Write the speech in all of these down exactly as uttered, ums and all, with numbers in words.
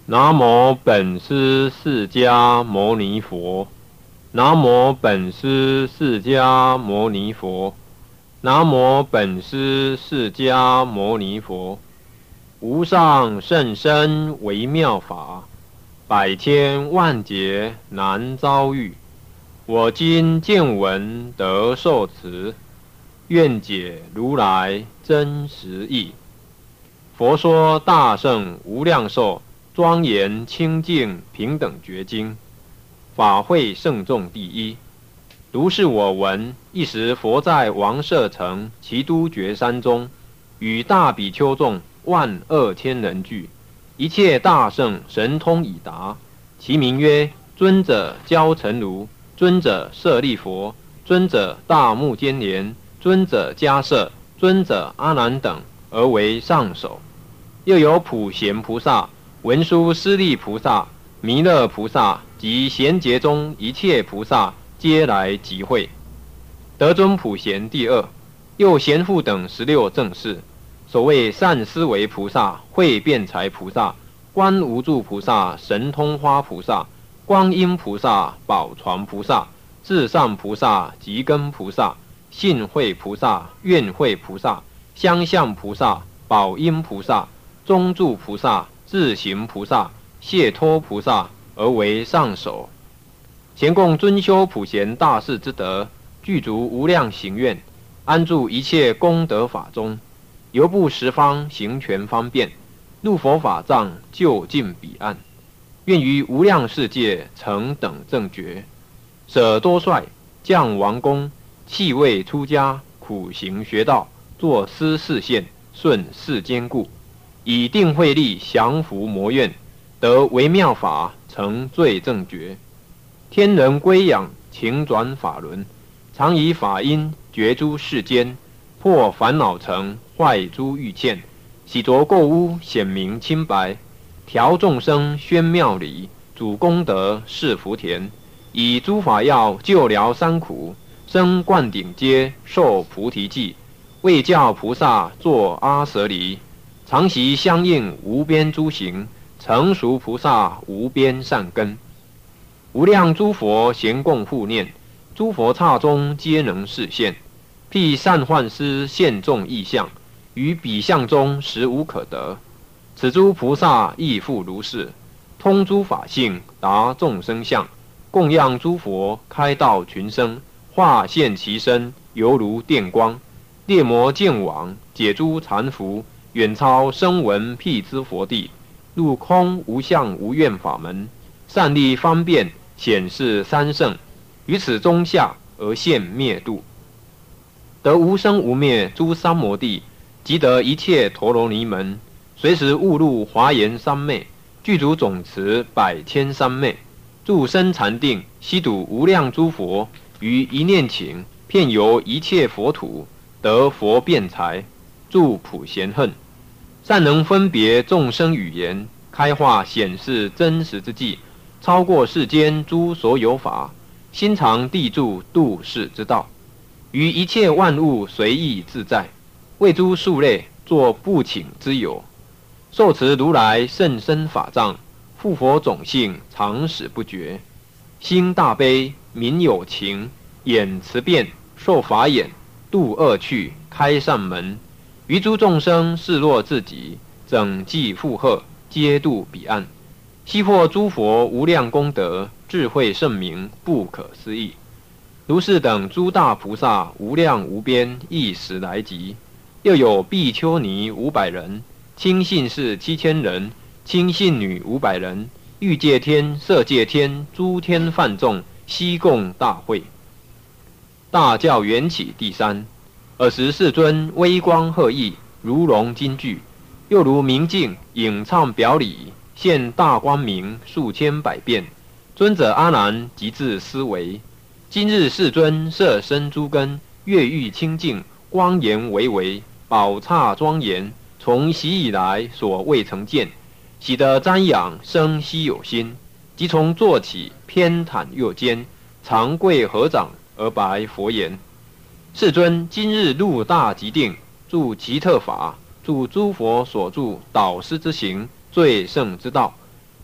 南无本师释迦牟尼佛。南无本师释迦牟尼佛。南无本师释迦牟尼佛。无上甚深微妙法，百千万劫难遭遇。我今见闻得受持，愿解如来真实义。佛说大圣无量寿庄严清净平等觉经，法会圣众第一。如是我闻，一时佛在王舍城齐都觉山中，与大比丘众万二千人聚，一切大圣神通已达。其名曰尊者交陈如、尊者舍利佛、尊者大目犍连、尊者迦摄、尊者阿难等，而为上首。又有普贤菩萨、文殊师利菩萨、弥勒菩萨及贤劫中一切菩萨，皆来集会。得尊普贤第二，又贤父等十六正士，所谓善思维菩萨、慧辩才菩萨、观无住菩萨、神通花菩萨、观音菩萨、宝传菩萨、至善菩萨、吉根菩萨、信慧菩萨、愿慧菩萨、相向菩萨、宝音菩萨、中住菩萨、自行菩萨、解脱菩萨，而为上首。咸共尊修普贤大士之德，具足无量行愿，安住一切功德法中，游步十方，行权方便，入佛法藏，就近彼岸。愿于无量世界成等正觉，舍多帅，降王公，弃位出家，苦行学道，作施示现，顺世坚固，以定慧力降伏魔怨，得微妙法，成最正觉。天人归仰，情转法轮，常以法音觉诸世间，破烦恼尘，坏诸欲堑，洗濯垢污，显明清白，调众生宣妙理，主功德是福田，以诸法药救疗三苦，生灌顶阶，受菩提记，为教菩萨作阿舍离，常习相应无边诸行，成熟菩萨无边善根。无量诸佛咸共护念，诸佛刹中皆能示现，辟善幻师现众异象，于彼相中实无可得。此诸菩萨亦复如是，通诸法性，达众生相，供养诸佛，开道群生，化现其身，犹如电光，猎魔见网，解诸缠缚，远超声闻辟支佛地，入空无相无愿法门，善利方便，显示三圣，于此中下而现灭度，得无生无灭诸三摩地，即得一切陀罗尼门，随时悟入华严三昧，具足总持百千三昧，住生禅定，悉睹无量诸佛，于一念顷，遍游一切佛土，得佛辩才，住普贤恨，善能分别众生语言，开化显示真实之际，超过世间诸所有法，心常地住度世之道，于一切万物随意自在，为诸数类作不请之友，受持如来甚深法藏，复佛种性常使不绝，心大悲民有情，眼慈辩受法眼，度恶趣开善门，于诸众生视若自己，整济负荷，皆度彼岸。悉破诸佛无量功德，智慧圣明，不可思议。如是等诸大菩萨无量无边，一时来集。又有比丘尼五百人，亲信士七千人，亲信女五百人，欲界天、色界天、诸天梵众，悉共大会。大教缘起第三。尔时世尊威光赫奕，如龙金具，又如明镜，影唱表里，现大光明数千百变。尊者阿难即自思维：今日世尊摄身诸根，月欲清净，光颜巍巍，宝刹庄严，从昔以来所未曾见，喜得瞻仰生希有心，即从坐起，偏袒右肩，长跪合掌而白佛言：世尊，今日入大极定，住奇特法，住诸佛所住导师之行，最胜之道，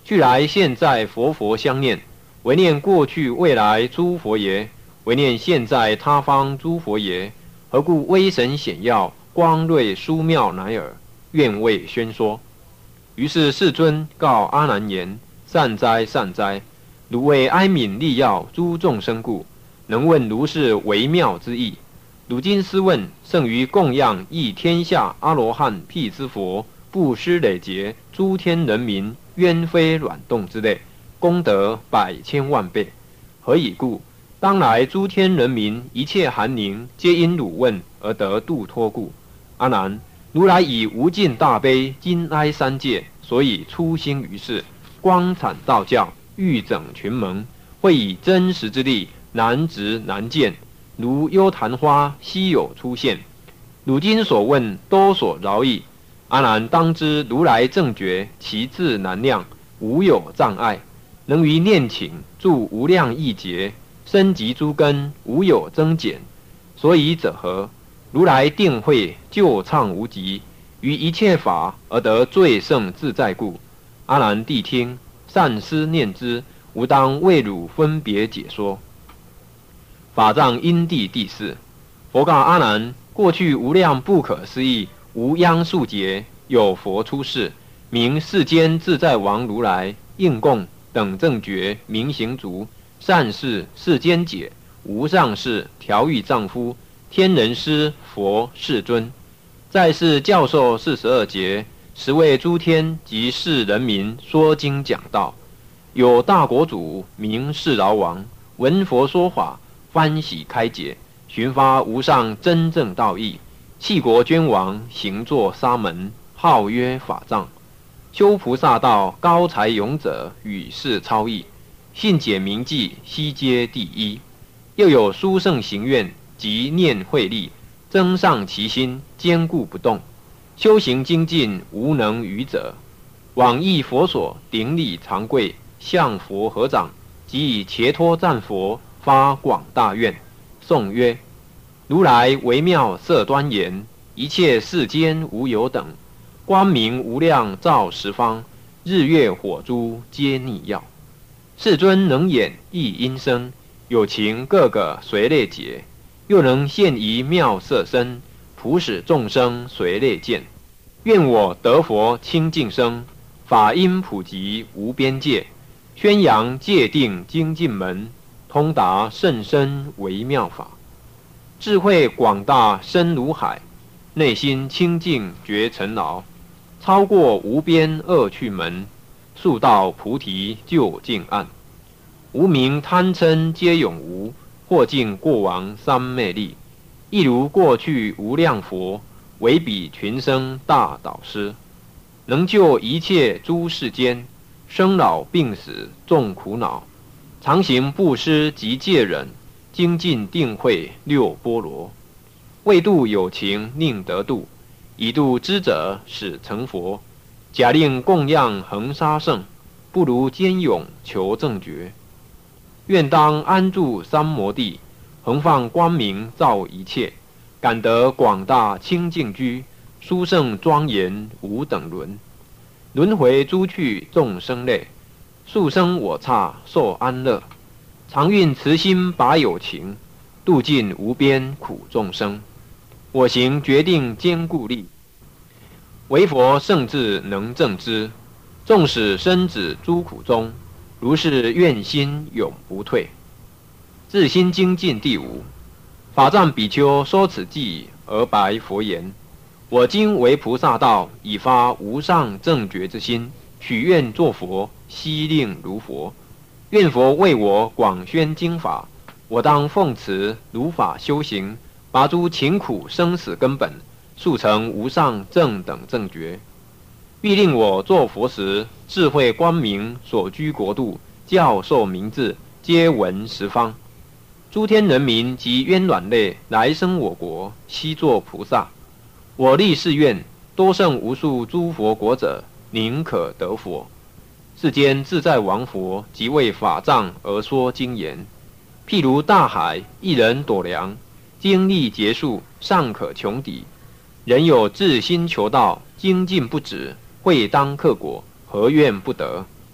去来现在佛佛相念，唯念过去未来诸佛爷，唯念现在他方诸佛爷，何故威神显耀，光瑞殊妙乃尔？愿为宣说。于是世尊告阿难言：善哉善哉，汝为哀悯利药诸众生故，能问如是微妙之意。汝今思问，胜于供养益天下阿罗汉辟支佛，布施累劫诸天人民，冤非卵动之类，功德百千万倍。何以故？当来诸天人民一切寒宁，皆因汝问而得度脱故。阿难，如来以无尽大悲金哀三界，所以出兴于世，光阐道教，欲整群盟，会以真实之力，难执难见，如幽昙花稀有出现。汝今所问，多所饶益。阿难当知，如来正觉，其智难量，无有障碍，能于念请助无量亿劫，深及诸根，无有增减。所以者何？如来定慧救畅无极，于一切法而得最胜自在故。阿难谛听，善思念之，吾当为汝分别解说。法藏因地第四，佛告阿难：过去无量不可思议，无央数劫，有佛出世，名世间自在王如来，应供等正觉，明行足，善事世间解，无上士调御丈夫，天人师佛世尊，在世教授四十二节，实为诸天及世人民说经讲道。有大国主名世饶王，闻佛说法，欢喜开解，寻发无上真正道义。弃国捐王，行作沙门，号曰法藏。修菩萨道，高才勇者，与世超异。信解明记，悉皆第一。又有殊胜行愿，即念慧力，增上其心，坚固不动。修行精进，无能愚者。往诣佛所，顶礼长跪，向佛合掌，即以伽托赞佛，发广大愿。颂曰：如来微妙色端严，一切世间无有等。光明无量照十方，日月火珠皆逆耀。世尊能演一音声，有情个个随类解。又能现一妙色身，普使众生随类见。愿我得佛清净生，法音普及无边界。宣扬戒定精进门，通达甚深微妙法。智慧广大深如海，内心清净觉尘劳。超过无边恶趣门，速到菩提究竟岸。无明贪嗔皆永无，或尽过往三昧力。亦如过去无量佛，为彼群生大导师，能救一切诸世间，生老病死众苦恼。常行布施及戒忍，精进定慧六波罗。为度有情宁得度，以度知者使成佛。假令供养恒沙圣，不如坚勇求正觉。愿当安住三摩地，恒放光明照一切。感得广大清净居，殊胜庄严无等伦。轮回诸趣众生类，速生我刹受安乐。常运慈心拔有情，度尽无边苦众生。我行决定坚固力，唯佛圣智能正之。纵使身止诸苦中，如是愿心永不退。自心精进第五。法藏比丘说此偈而白佛言：我今为菩萨道，以发无上正觉之心，许愿作佛，悉令如佛。愿佛为我广宣经法，我当奉持如法修行，拔诸勤苦生死根本，速成无上正等正觉。欲令我作佛时，智慧光明所居国度，教授明智，皆闻十方。诸天人民及冤卵类来生我国，悉作菩萨。我立誓愿，多胜无数诸佛国者，宁可得佛。世间自在王佛，即为法藏而说经言。譬如大海，一人躲量，精力结束，尚可穷抵。人有至心求道，精进不止，会当克果，何怨不得？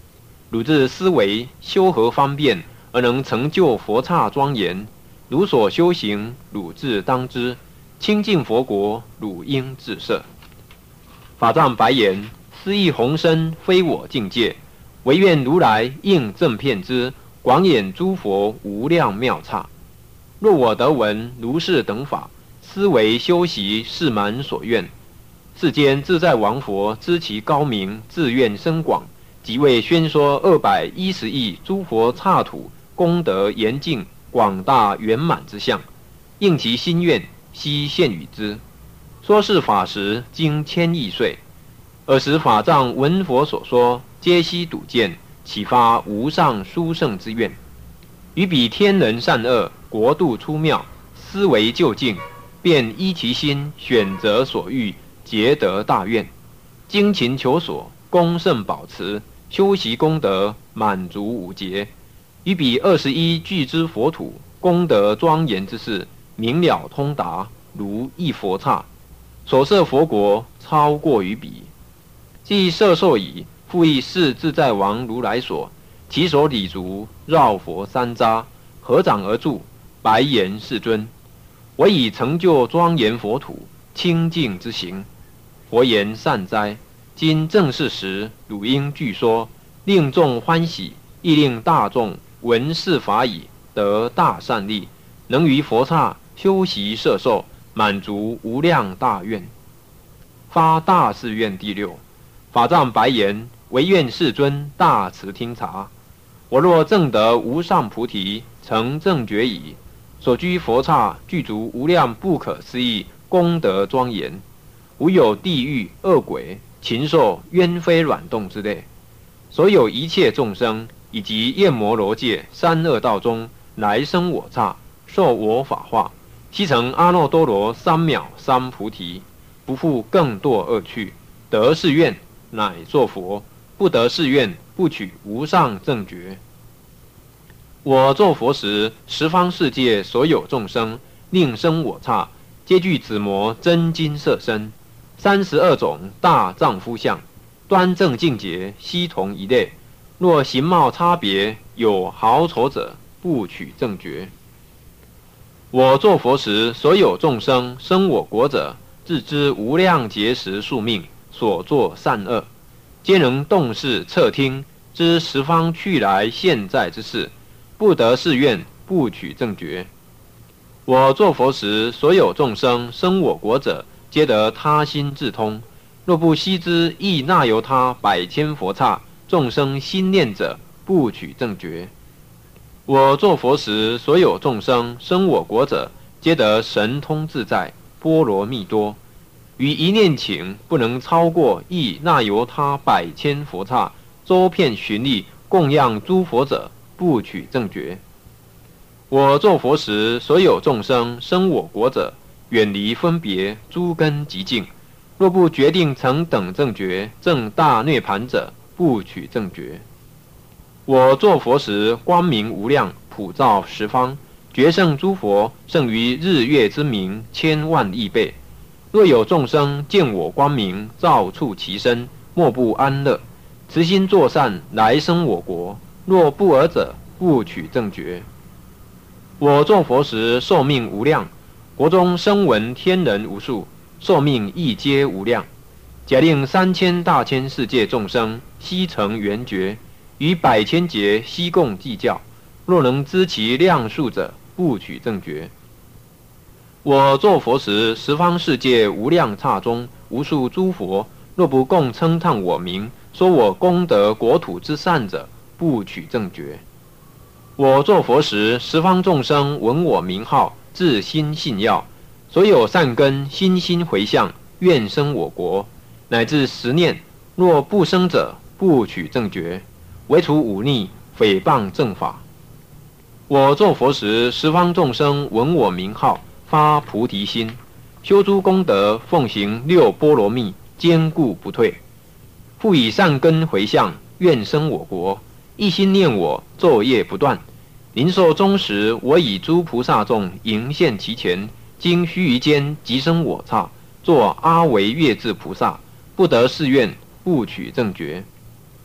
汝自思维修何方便，而能成就佛刹庄严？汝所修行，汝自当知。清净佛国，汝应自摄。法藏白言：斯义宏深，非我境界，唯愿如来应正遍知，广演诸佛无量妙刹。若我得闻如是等法，思维修习是满所愿。世间自在王佛知其高明，自愿深广，即为宣说二百一十亿诸佛刹土功德严净广大圆满之相，应其心愿，悉现与之。说是法时，经千亿岁。尔时法藏闻佛所说，皆悉睹见，启发无上殊胜之愿。于彼天人善恶，国度出妙，思维究竟，便依其心选择所欲，结得大愿，精勤求索，功胜保持，修习功德，满足无竭。于彼二十一具之佛土，功德庄严之事，明了通达，如一佛刹。所设佛国，超过于彼。既摄受矣，复亦是自在王如来所，其所礼足，绕佛三匝，合掌而住，白言世尊：我已成就庄严佛土，清净之行。佛言：善哉！今正是时，汝应具说，令众欢喜，亦令大众闻是法已，得大善利，能于佛刹修习摄受，满足无量大愿。发大誓愿第六。法藏白言：唯愿世尊大慈听察。我若证得无上菩提，成正觉矣，所居佛刹具足无量不可思议功德庄严，无有地狱、恶鬼、禽兽、冤非卵动之类。所有一切众生，以及焰摩罗界三恶道中来生我刹，受我法化，悉成阿耨多罗三藐三菩提，不复更堕恶趣。得是愿，乃作佛；不得是愿，不取无上正觉。我作佛时，十方世界所有众生，令生我刹，皆具紫磨真金色身，三十二种大丈夫相，端正净洁，悉同一类。若形貌差别，有好丑者，不取正觉。我作佛时，所有众生生我国者，自知无量劫时宿命，所作善恶，皆能动视侧听，知十方去来现在之事，不得是愿，不取正觉。我作佛时，所有众生生我国者，皆得他心自通。若不悉知亦那由他百千佛刹，众生心念者，不取正觉。我作佛时，所有众生生我国者，皆得神通自在，波罗蜜多。于一念请，不能超过亦那由他百千佛刹，周遍巡历，供养诸佛者，不取正觉。我作佛时，所有众生生我国者，远离分别，诸根极净。若不决定成等正觉，证大涅盘者，不取正觉。我作佛时，光明无量，普照十方，决胜诸佛，胜于日月之明千万亿倍。若有众生见我光明，照触其身，莫不安乐，慈心作善，来生我国。若不尔者，不取正觉。我作佛时，寿命无量，国中声闻天人无数，寿命亦皆无量。假令三千大千世界众生悉成圆觉，于百千劫悉共计较。若能知其量数者，不取正觉。我作佛时，十方世界无量刹中，无数诸佛，若不共称叹我名，说我功德国土之善者，不取正觉。我作佛时，十方众生闻我名号，自心信要，所有善根心心回向，愿生我国，乃至十念，若不生者，不取正觉，唯除忤逆，诽谤正法。我作佛时，十方众生闻我名号，发菩提心，修诸功德，奉行六波罗蜜，坚固不退。复以善根回向，愿生我国，一心念我，昼夜不断。临寿终时，我以诸菩萨众迎现其前，经须臾间即生我刹，作阿惟越致菩萨，不得是愿，不取正觉。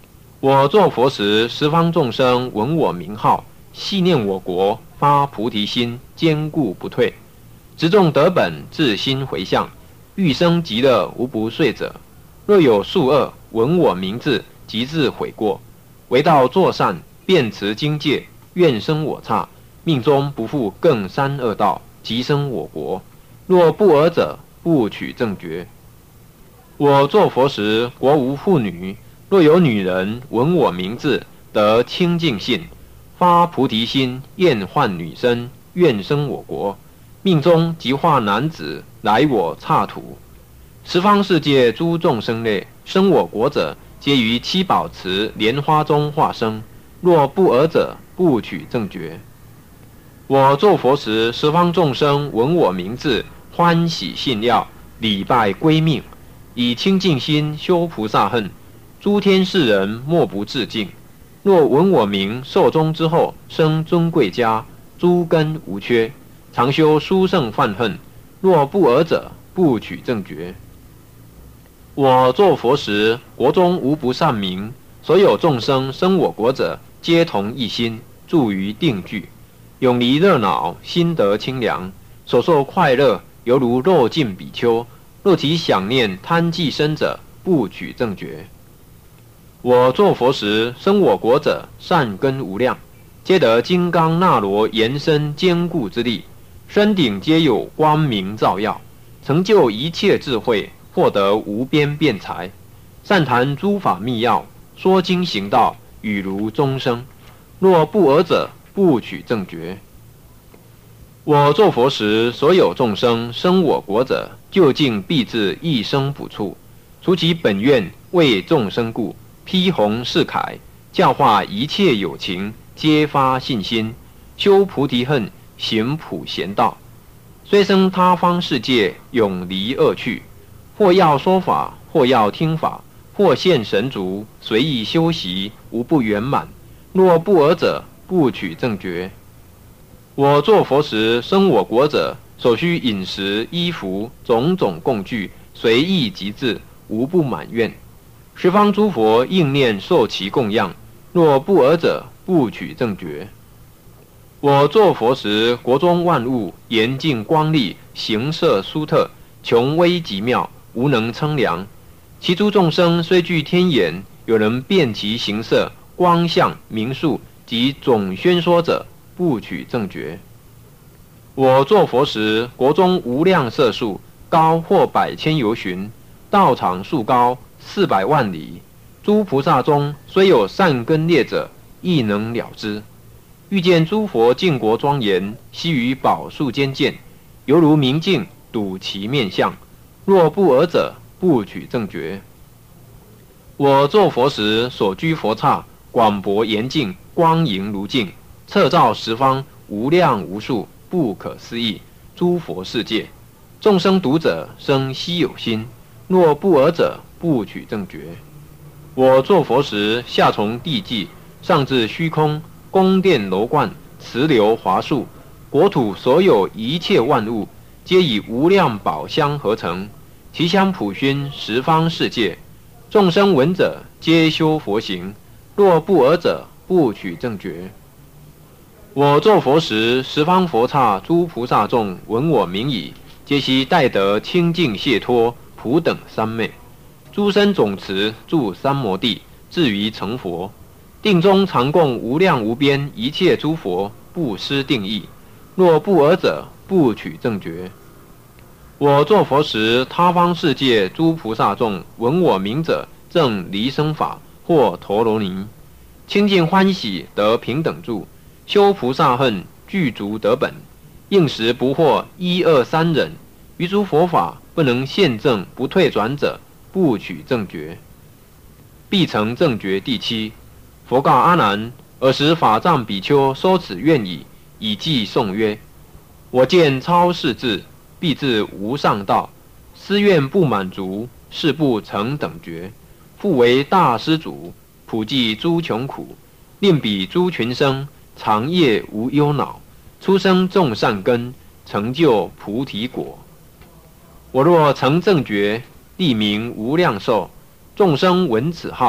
我作佛时，十方众生闻我名号，系念我国，发菩提心，坚固不退。执众得本，自心回向，欲生极乐，无不遂者。若有数恶，闻我名字，即自悔过。为道作善，遍持经戒，愿生我刹，命中不复更三恶道，即生我国。若不尔者，不取正觉。我作佛时，国无妇女。若有女人闻我名字，得清净信，发菩提心，厌患女身，愿生我国。命中即化男子，来我刹土。十方世界诸众生类，生我国者，皆于七宝池莲花中化生。若不尔者，不取正觉。我作佛时，十方众生闻我名字，欢喜信要，礼拜归命，以清净心修菩萨恨。诸天世人莫不致敬。若闻我名，寿终之后，生尊贵家，诸根无缺，常修殊胜犯恨。若不尔者，不取正觉。我作佛时，国中无不善民，所有众生生我国者，皆同一心，住于定聚，永离热恼，心得清凉，所受快乐，犹如肉尽比丘。若其想念贪忌生者，不取正觉。我作佛时，生我国者，善根无量，皆得金刚那罗延伸坚固之力，身顶皆有光明照耀，成就一切智慧，获得无边辩才，善谈诸法密要，说经行道，语如钟声。若不尔者，不取正觉。我作佛时，所有众生生我国者，究竟必至一生补处，除其本愿，为众生故，披弘誓铠，教化一切有情，皆发信心，修菩提恨，行普贤道。虽生他方世界，永离恶趣。或要说法，或要听法，或现神足，随意修习，无不圆满。若不尔者，不取正觉。我作佛时，生我国者，所需饮食、衣服，种种供具，随意即至，无不满愿。十方诸佛应念受其供养。若不尔者，不取正觉。我作佛时，国中万物严净光丽，形色殊特，穷微极妙，无能称量。其诸众生虽具天眼，有人辨其形色、光相、名数及总宣说者，不取正觉。我作佛时，国中无量色数，高或百千由旬，道场数高四百万里。诸菩萨中，虽有善根劣者，亦能了之。遇见诸佛净国庄严，悉于宝树间见，犹如明镜，睹其面相。若不尔者，不取正觉。我作佛时，所居佛刹，广博严净，光莹如镜，彻照十方，无量无数，不可思议。诸佛世界，众生读者生希有心。若不尔者，不取正觉。我作佛时，下从地际，上至虚空，宫殿楼观，池流华树，国土所有一切万物，皆以无量宝香合成，其香普熏十方世界。众生闻者，皆修佛行。若不尔者，不取正觉。我作佛时，十方佛刹诸菩萨众闻我名已，皆悉戴得清净解脱，普等三昧。诸身总持住三摩地，至于成佛。定中常供无量无边一切诸佛，不失定义。若不尔者，不取正觉。我作佛时，他方世界诸菩萨众闻我名者，正离生法或陀罗尼，清净欢喜得平等住，修菩萨恨具足得本，应时不惑一二三忍。于诸佛法不能现正不退转者，不取正觉。必成正觉第七。佛告阿难：尔时法藏比丘收此愿已，以记颂曰：我见超世智，必至无上道。思愿不满足，是不成等觉。复为大施主，普济诸穷苦，令彼诸群生，长夜无忧恼，出生种善根，成就菩提果。我若成正觉，立名无量寿。众生闻此号，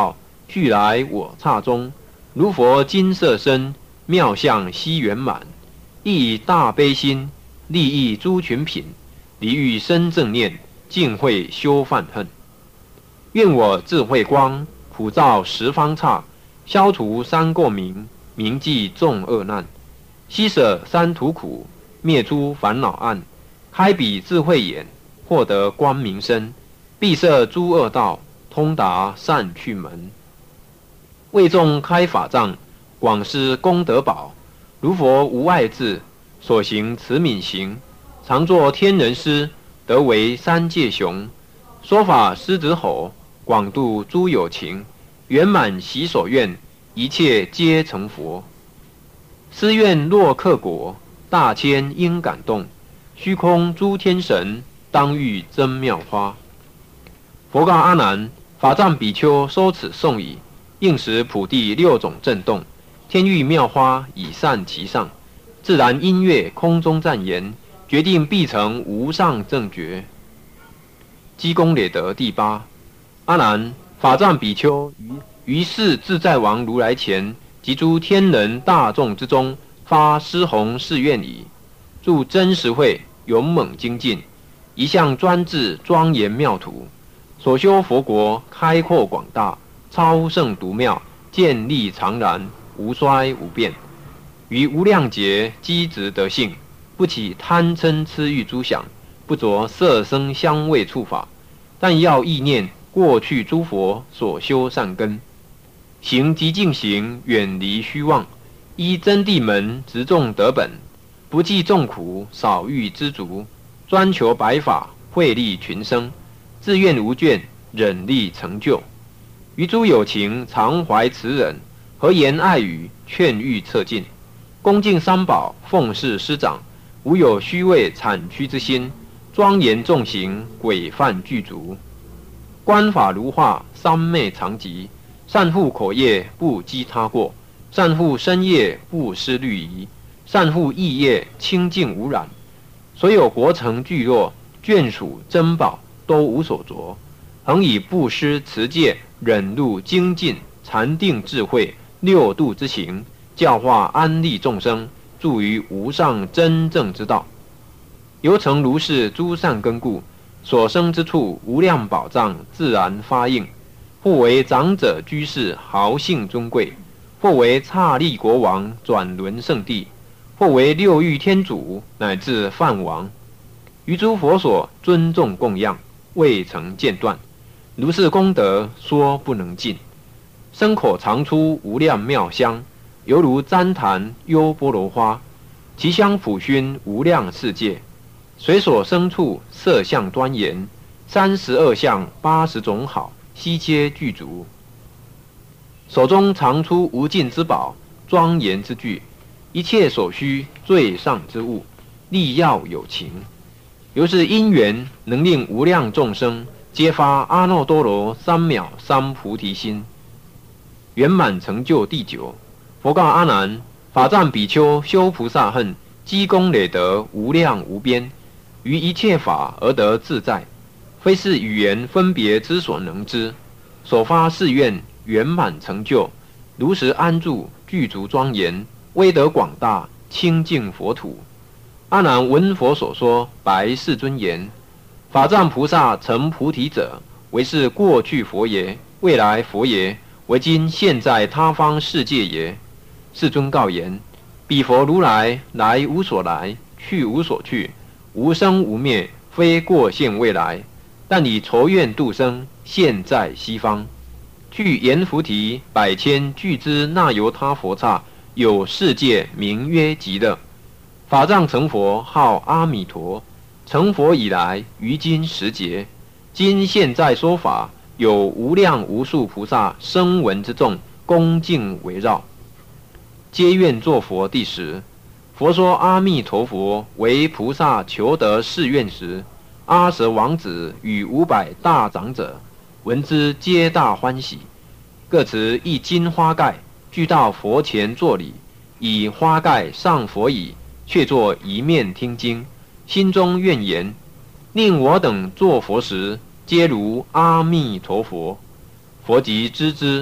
俱来我刹中。如佛金色身，妙相悉圆满。亦以大悲心，利益诸群品，离欲生正念，尽会修犯恨。愿我智慧光，普照十方刹，消除三过明，铭记众恶难，悉舍三途苦，灭诸烦恼暗，开彼智慧眼，获得光明身，闭塞诸恶道，通达善趣门。为众开法藏，广施功德宝。如佛无碍智，所行慈悯行，常作天人师，得为三界雄。说法狮子吼，广度诸有情，圆满喜所愿，一切皆成佛。思愿若克果，大千应感动。虚空诸天神，当遇真妙花。佛告阿难：法藏比丘收此颂已，应时普地六种震动，天域妙花已散其上，自然音乐空中赞言，决定必成无上正觉。积功累德第八。阿难，法藏比丘于于是自在王如来前及诸天人大众之中，发施弘誓愿已。住真实会，勇猛精进，一向专制庄严妙土。所修佛国开阔广大，超胜独妙，建立常然，无衰无变。于无量劫积植德性，不起贪嗔痴欲诸想，不着色声香味触法，但要意念过去诸佛所修善根，行极净行，远离虚妄，依真谛门直众得本，不计众苦，少欲知足，专求白法，惠利群生，自愿无倦，忍力成就。于诸有情常怀慈忍，和言爱语，劝喻策进，恭敬三宝，奉事师长，无有虚伪谄曲之心，庄严重行，规范具足。观法如画，三昧常寂，善护口业，不讥他过，善护身业，不失律仪，善护意业，清净无染。所有国城聚落，眷属珍宝，都无所着。恒以布施持戒、忍辱、精进、禅定、智慧六度之行，教化安利众生，助于无上真正之道。由成如是诸善根故，所生之处无量宝藏自然发应，或为长者居士豪姓尊贵，或为刹利国王转轮圣地，或为六欲天主乃至梵王，于诸佛所尊重供养，未曾间断。如是功德说不能尽，身口常出无量妙香，犹如旃檀优波罗花，其香普熏无量世界。随所生处色相端严，三十二相八十种好，悉皆具足。手中常出无尽之宝，庄严之具，一切所需最上之物，利要有情。由是因缘能令无量众生皆发阿耨多罗三藐三菩提心，圆满成就第九。佛告阿难：法藏比丘修菩萨恨，积功累德无量无边，于一切法而得自在，非是语言分别之所能知。所发誓愿圆满成就，如实安住，具足庄严，威德广大，清净佛土。阿难闻佛所说，白世尊言：法藏菩萨成菩提者，为是过去佛耶？未来佛耶？为今现在他方世界耶？世尊告言：彼佛如来来无所来，去无所去，无生无灭，非过现未来。但以筹愿度生，现在西方。据阎浮提百千俱之那由他佛刹，有世界名曰极乐。法藏成佛号阿弥陀。成佛以来，于今十劫，今现在说法，有无量无数菩萨声闻之众，恭敬围绕，皆愿作佛。第十，佛说阿弥陀佛为菩萨求得誓愿时，阿舍王子与五百大长者闻之，皆大欢喜，各持一金花盖，俱到佛前作礼，以花盖上佛椅，却坐一面听经。心中愿言：令我等作佛时，皆如阿弥陀佛。佛即知之，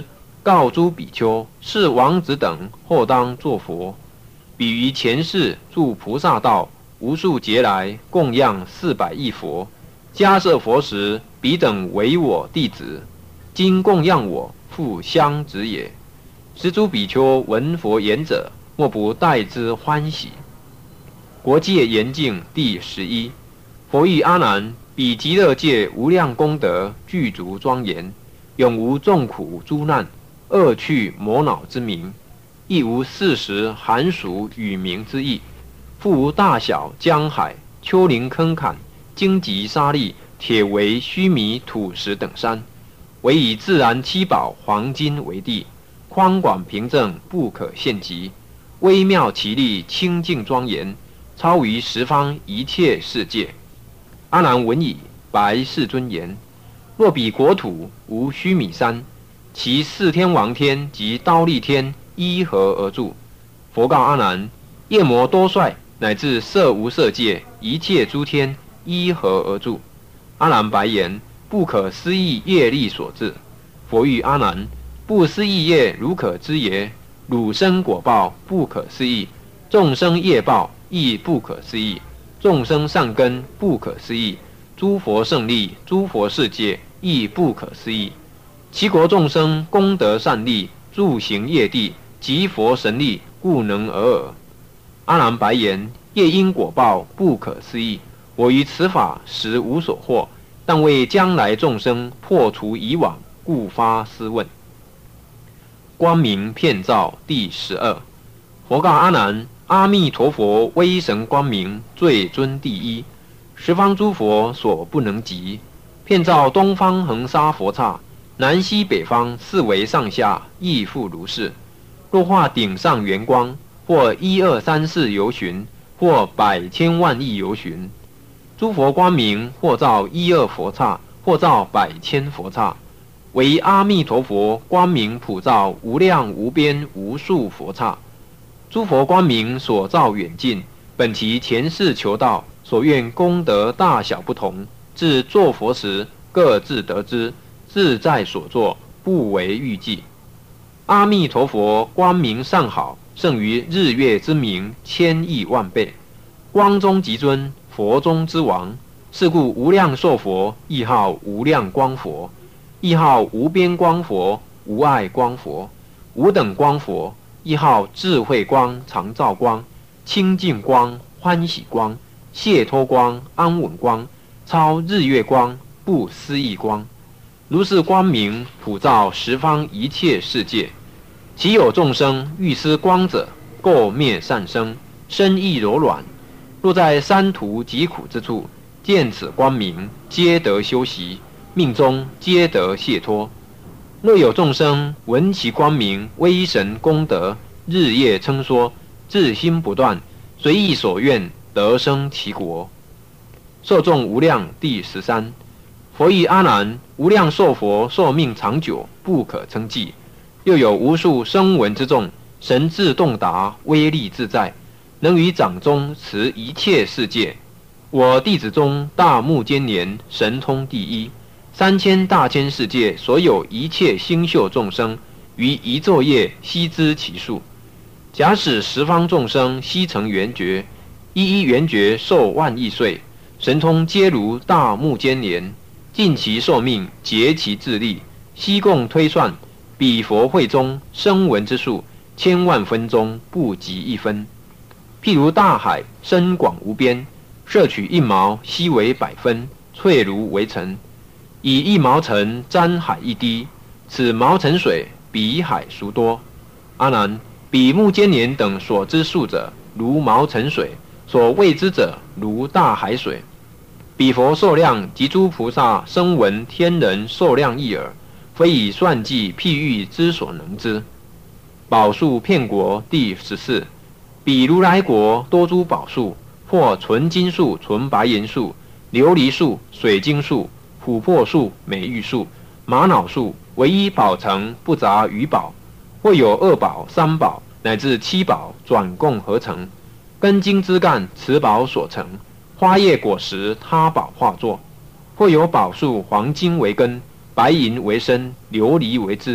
告诸比丘：是王子等后当作佛。彼于前世助菩萨道，无数劫来供养四百亿佛。迦设佛时，彼等为我弟子。今供养我，复相子也。十诸比丘闻佛言者，莫不待之欢喜。国界严净第十一。佛喻阿难：彼极乐界无量功德，具足庄严，永无众苦诸难，恶趣魔恼之名，亦无四时寒暑雨鸣之意，复无大小江海、丘陵坑坎、荆棘沙砾、铁围须弥土石等山，唯以自然七宝黄金为地，宽广平正，不可限极，微妙奇丽，清净庄严，超于十方一切世界。阿难闻已，白世尊言：若彼国土无须弥山，其四天王天及忉利天依何而住？佛告阿难：夜魔多帅，乃至色无色界一切诸天依何而住？阿难白言：不可思议业力所致。佛喻阿难：不思议业如可知耶？汝生果报不可思议，众生业报亦不可思议，众生善根不可思议，诸佛胜利、诸佛世界亦不可思议。其国众生功德善利，住行业地，及佛神力，故能尔尔。阿难白言：业因果报不可思议，我于此法实无所获，但为将来众生破除以往，故发思问。光明遍照第十二。佛告阿难：阿弥陀佛威神光明，最尊第一，十方诸佛所不能及。遍照东方恒沙佛刹，南西北方四维上下，亦复如是。若化顶上圆光，或一二三四由旬，或百千万亿由旬。诸佛光明，或照一二佛刹，或照百千佛刹。唯阿弥陀佛光明普照无量无边无数佛刹。诸佛光明所照远近，本其前世求道，所愿功德大小不同，至作佛时各自得知，自在所作，不为预计。阿弥陀佛光明甚好，胜于日月之明千亿万倍。光中极尊，佛中之王。是故无量寿佛亦号无量光佛，亦号无边光佛、无碍光佛、无等光佛，亦号智慧光、常照光、清净光、欢喜光、解脱光、安稳光、超日月光、不思议光。如是光明普照十方一切世界。其有众生欲思光者，垢灭善生，身意柔软。若在三途疾苦之处，见此光明，皆得修习，命中皆得解脱。若有众生闻其光明威神功德，日夜称说，至心不断，随意所愿，得生其国。寿众无量第十三。佛喻阿难：无量寿佛寿命长久，不可称计。又有无数声闻之众，神智洞达，威力自在，能于掌中持一切世界。我弟子中大目犍连神通第一，三千大千世界所有一切星宿众生，于一昼夜悉知其数。假使十方众生悉成圆觉，一一圆觉寿万亿岁，神通皆如大目犍连，尽其寿命，竭其智力，悉共推算，彼佛会中声闻之数，千万分中不及一分。譬如大海深广无边，摄取一毛，悉为百分，翠如为尘。以一毛尘沾海一滴，此毛尘水比海孰多？阿难，比目犍连等所知数者，如毛尘水；所未知者，如大海水。彼佛寿量及诸菩萨声闻天人寿量异耳，非以算计譬喻之所能知。宝树遍国第十四。彼如来国多诸宝树，或纯金树、纯白银树、琉璃树、水晶树、琥珀树、美玉树、玛瑙树，唯一宝成，不杂余宝。或有二宝、三宝乃至七宝转共合成，根茎枝干此宝所成，花叶果实他宝化作。或有宝树黄金为根，白银为身，琉璃为枝，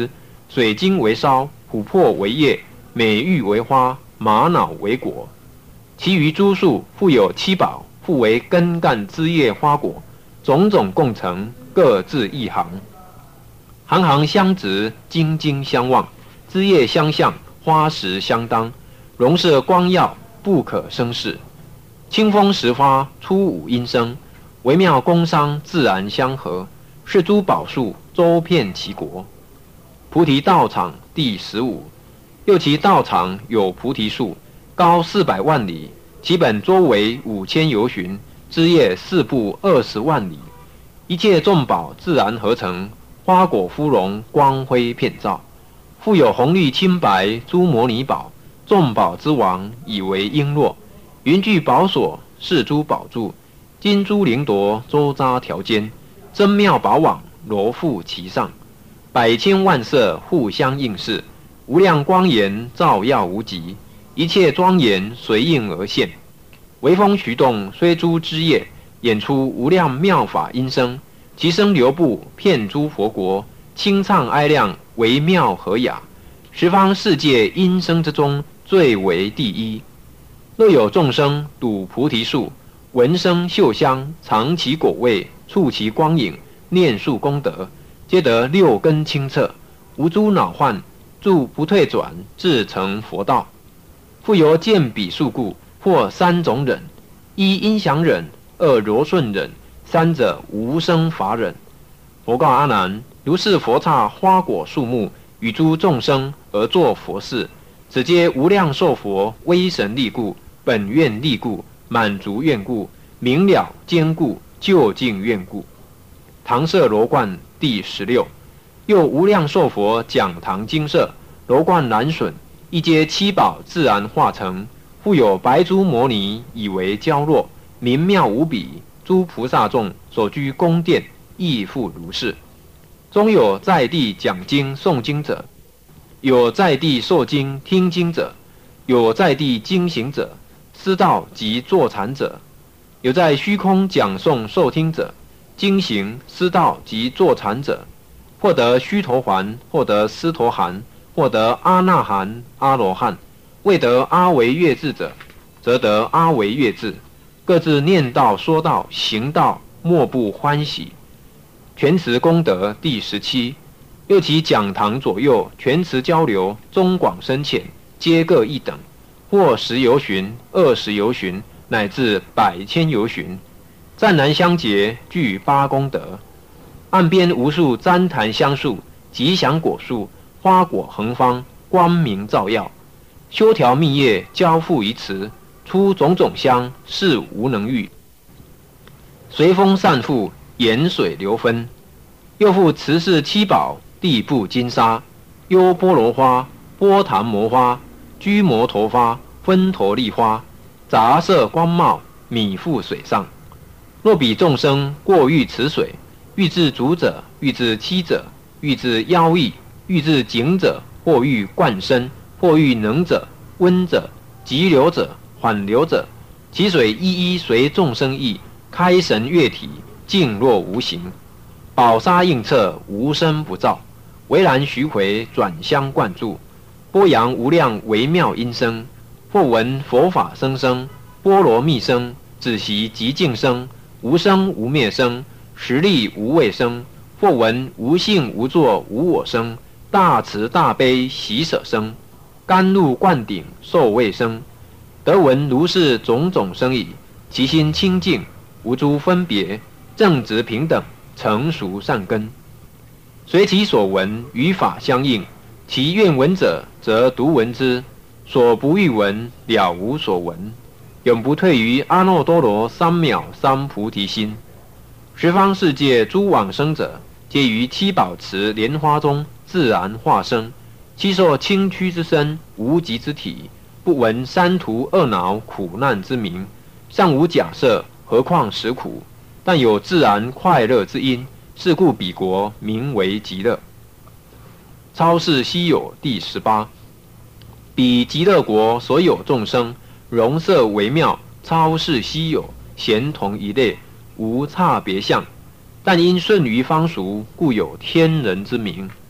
水晶为梢，琥珀为叶，美玉为花，玛瑙为果。其余诸树复有七宝，复为根干枝叶花果，种种共成，各自一行。行行相直，茎茎相望，枝叶相向，花实相当，容色光耀，不可生视。清风时花，初五音声，微妙工商，自然相合，是诸宝树，周遍其国。菩提道场第十五。又其道场有菩提树，高四百万里，其本周围五千由旬，枝叶四部二十万里，一切众宝自然合成，花果芙蓉，光辉遍照。复有红绿青白诸摩尼宝，众宝之王，以为璎珞。云具宝所，是诸宝柱，金珠绫夺，周匝条间，珍妙宝网，罗覆其上。百千万色互相映饰，无量光颜照耀无极，一切庄严随应而现。微风徐动，虽诸枝叶，演出无量妙法音声，其声流布，遍诸佛国，清唱哀亮，微妙和雅。十方世界音声之中，最为第一。若有众生睹菩提树，闻声嗅香，尝其果味，触其光影，念述功德，皆得六根清澈，无诸恼患，住不退转，至成佛道。复由见彼树故，或三种忍：一音响忍，二柔顺忍，三者无生法忍。佛告阿难：如是佛刹花果树木，与诸众生而作佛事，此皆无量寿佛威神力故，本愿力故，满足愿故，明了坚固，究竟愿故。唐舍罗观第十六。又无量寿佛讲堂精舍，罗观蓝笋，一皆七宝自然化成，复有白珠摩尼以为娇弱，明妙无比。诸菩萨众所居宫殿，亦复如是。中有在地讲经诵经者，有在地受经听经者，有在地经行者，思道及坐禅者，有在虚空讲诵受听者，经行思道及坐禅者，或得须陀洹，或得斯陀含，或得阿那含、阿罗汉。未得阿惟越致者，则得阿惟越致。各自念道说道行道，莫不欢喜。全持功德第十七。又其讲堂左右全持交流，中广深浅，皆各一等，或十由旬、二十由旬，乃至百千由旬。湛然相结，具八功德。岸边无数旃檀香树、吉祥果树，花果横芳，光明照耀。修条密叶交付于池，出种种香，是无能喻。随风散覆，沿水流分。又复持世七宝，地布金沙，优波罗花、波檀摩花、居摩陀花、分陀利花，杂色光茂，米覆水上。若彼众生过欲此水，欲至足者，欲至妻者，欲至腰翼，欲至颈者，或欲灌身，或欲能者，温者，急流者，缓流者，其水一一随众生意，开神悦体，静若无形。宝沙映彻，无声不照，唯然徐回，转相灌注，波扬无量微妙音声。或闻佛法声声，波罗蜜声，只习极静声，无生无灭声，实力无畏声。或闻无性无作无我声，大慈大悲喜舍声，甘露灌顶受味声。得闻如是种种声已，其心清净，无诸分别，正直平等，成熟善根。随其所闻与法相应，其愿闻者则独闻之，所不欲闻了无所闻，永不退于阿耨多罗三藐三菩提心。十方世界诸往生者，皆于七宝池莲花中自然化生，悉受清虚之身，无极之体，不闻三途二恼苦难之名，尚无假设，何况实苦？但有自然快乐之因，是故彼国名为极乐。超世稀有第十八。彼极乐国所有众生，容色微妙，超世稀有，咸同一类，无差别相。但因顺于方俗，故有天人之名。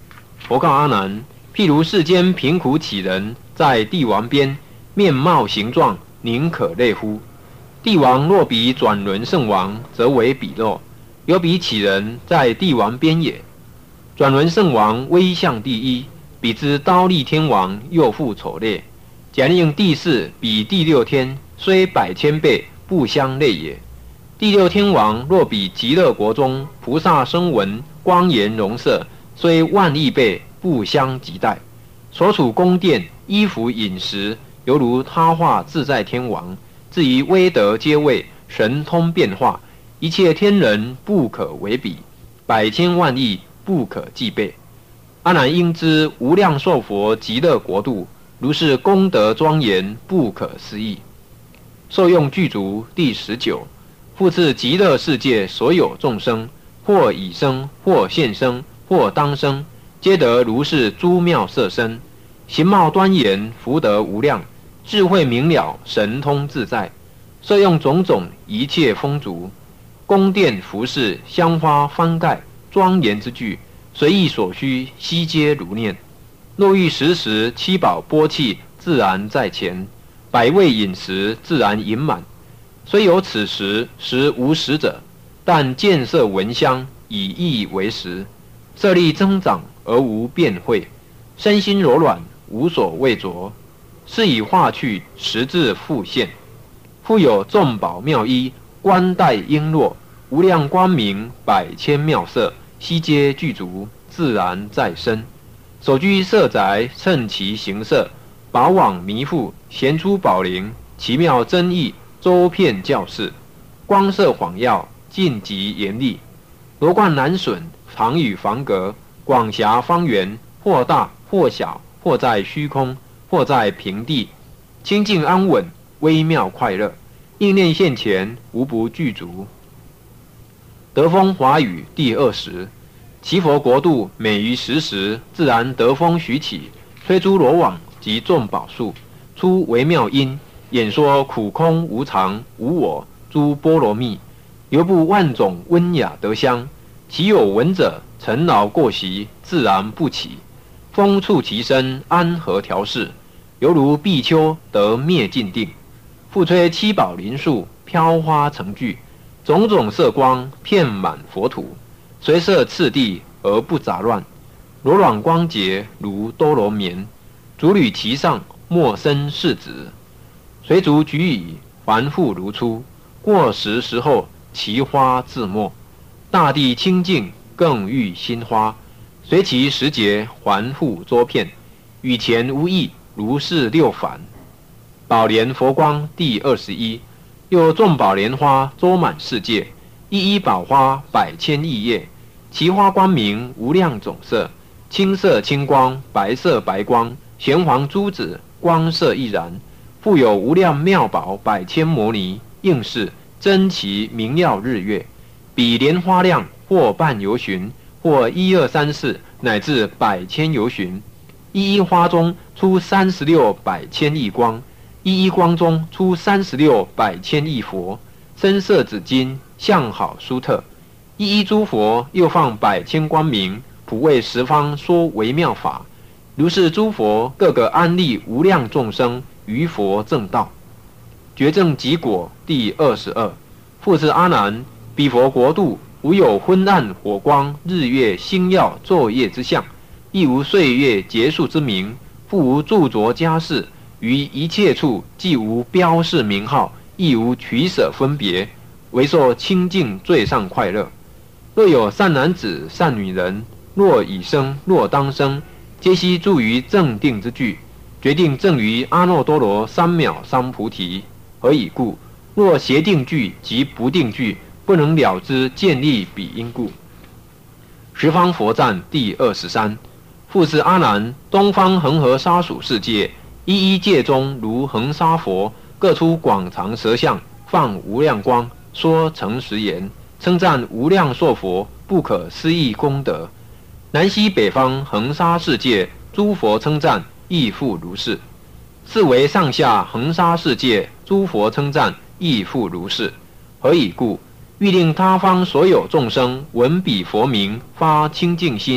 佛告阿难：譬如世间贫苦乞人，在帝王边，面貌形状，宁可类乎？帝王若比转轮圣王，则为比肉；有比乞人，在帝王边也。转轮圣王威相第一，比之刀立天王，又复丑劣。假令第四比第六天，虽百千倍，不相类也。第六天王若比极乐国中菩萨声闻光颜容色，虽万亿倍，不相及待。所处宫殿、衣服、饮食，犹如他化自在天王。至于威德皆位，神通变化，一切天人不可为比，百千万亿不可计备。阿难应知无量寿佛极乐国度，如是功德庄严，不可思议。受用具足第十九。复次极乐世界所有众生，或已生，或现生，或当生，皆得如是诸妙色身，形貌端严，福德无量，智慧明了，神通自在，受用种种一切丰足，宫殿服饰、香花幡盖、庄严之具，随意所需，悉皆如念。若欲食时，七宝钵器自然在前，百味饮食自然盈满。虽有此时，实无食者，但见色闻香，以意为食。色力增长而无变秽，身心柔软，无所畏着。是以化去，实质复现。复有众宝妙衣，冠带璎珞，无量光明，百千妙色，悉皆具足，自然在身。所居色宅，称其形色，宝网弥覆，衔出宝铃，奇妙真意，周遍教室，光色晃耀，尽极严厉。罗冠难损，房宇房阁，广狭方圆，或大或小，或在虚空，或在平地，清净安稳，微妙快乐，应念现前，无不具足。得风华语第二十。其佛国度每于时时，自然得风许起，吹诸罗网及众宝树，出微妙音，演说苦空无常无我诸波罗蜜，犹不万种温雅德香。其有闻者，尘劳过习，自然不起。风触其身，安和调适，犹如碧丘得灭尽定。复吹七宝林树，飘花成聚，种种色光，遍满佛土。随色次第而不杂乱，柔软光洁如多罗棉，足履其上，莫生是子。随足举矣，还复如初。过时时后，其花自没。大地清净，更遇新花。随其时节，还复周遍。与前无异，如是六返。宝莲佛光第二十一。又众宝莲花周满世界，一一宝花百千亿叶，其花光明无量种色，青色青光，白色白光，玄黄珠子，光色亦然。复有无量妙宝百千摩尼，应是珍奇明耀日月，比莲花量或半由旬，或一二三四，乃至百千由旬。一一花中出三十六百千亿光，一一光中出三十六百千亿佛，身色紫金，相好殊特。一一诸佛又放百千光明，普为十方说微妙法。如是诸佛各个安立无量众生于佛正道。觉证己果第二十二。复次阿难，彼佛国度无有昏暗火光、日月星耀昼夜之相，亦无岁月结束之名，复无著着家事，于一切处既无标示名号，亦无取舍分别，唯受清净最上快乐。若有善男子、善女人，若已生，若当生，皆悉住于正定之具，决定正于阿耨多罗三藐三菩提。何以故？若邪定具及不定具，不能了知建立彼因故。十方佛赞第二十三。复次阿难，东方恒河沙数世界，一一界中如恒沙佛，各出广长舌相，放无量光，说诚实言，称赞无量寿佛不可思议功德。南西北方恒沙世界，诸佛称赞，亦复如是。是为上下恒沙世界，诸佛称赞，亦复如是。何以故？欲令他方所有众生闻彼佛名，发清净心，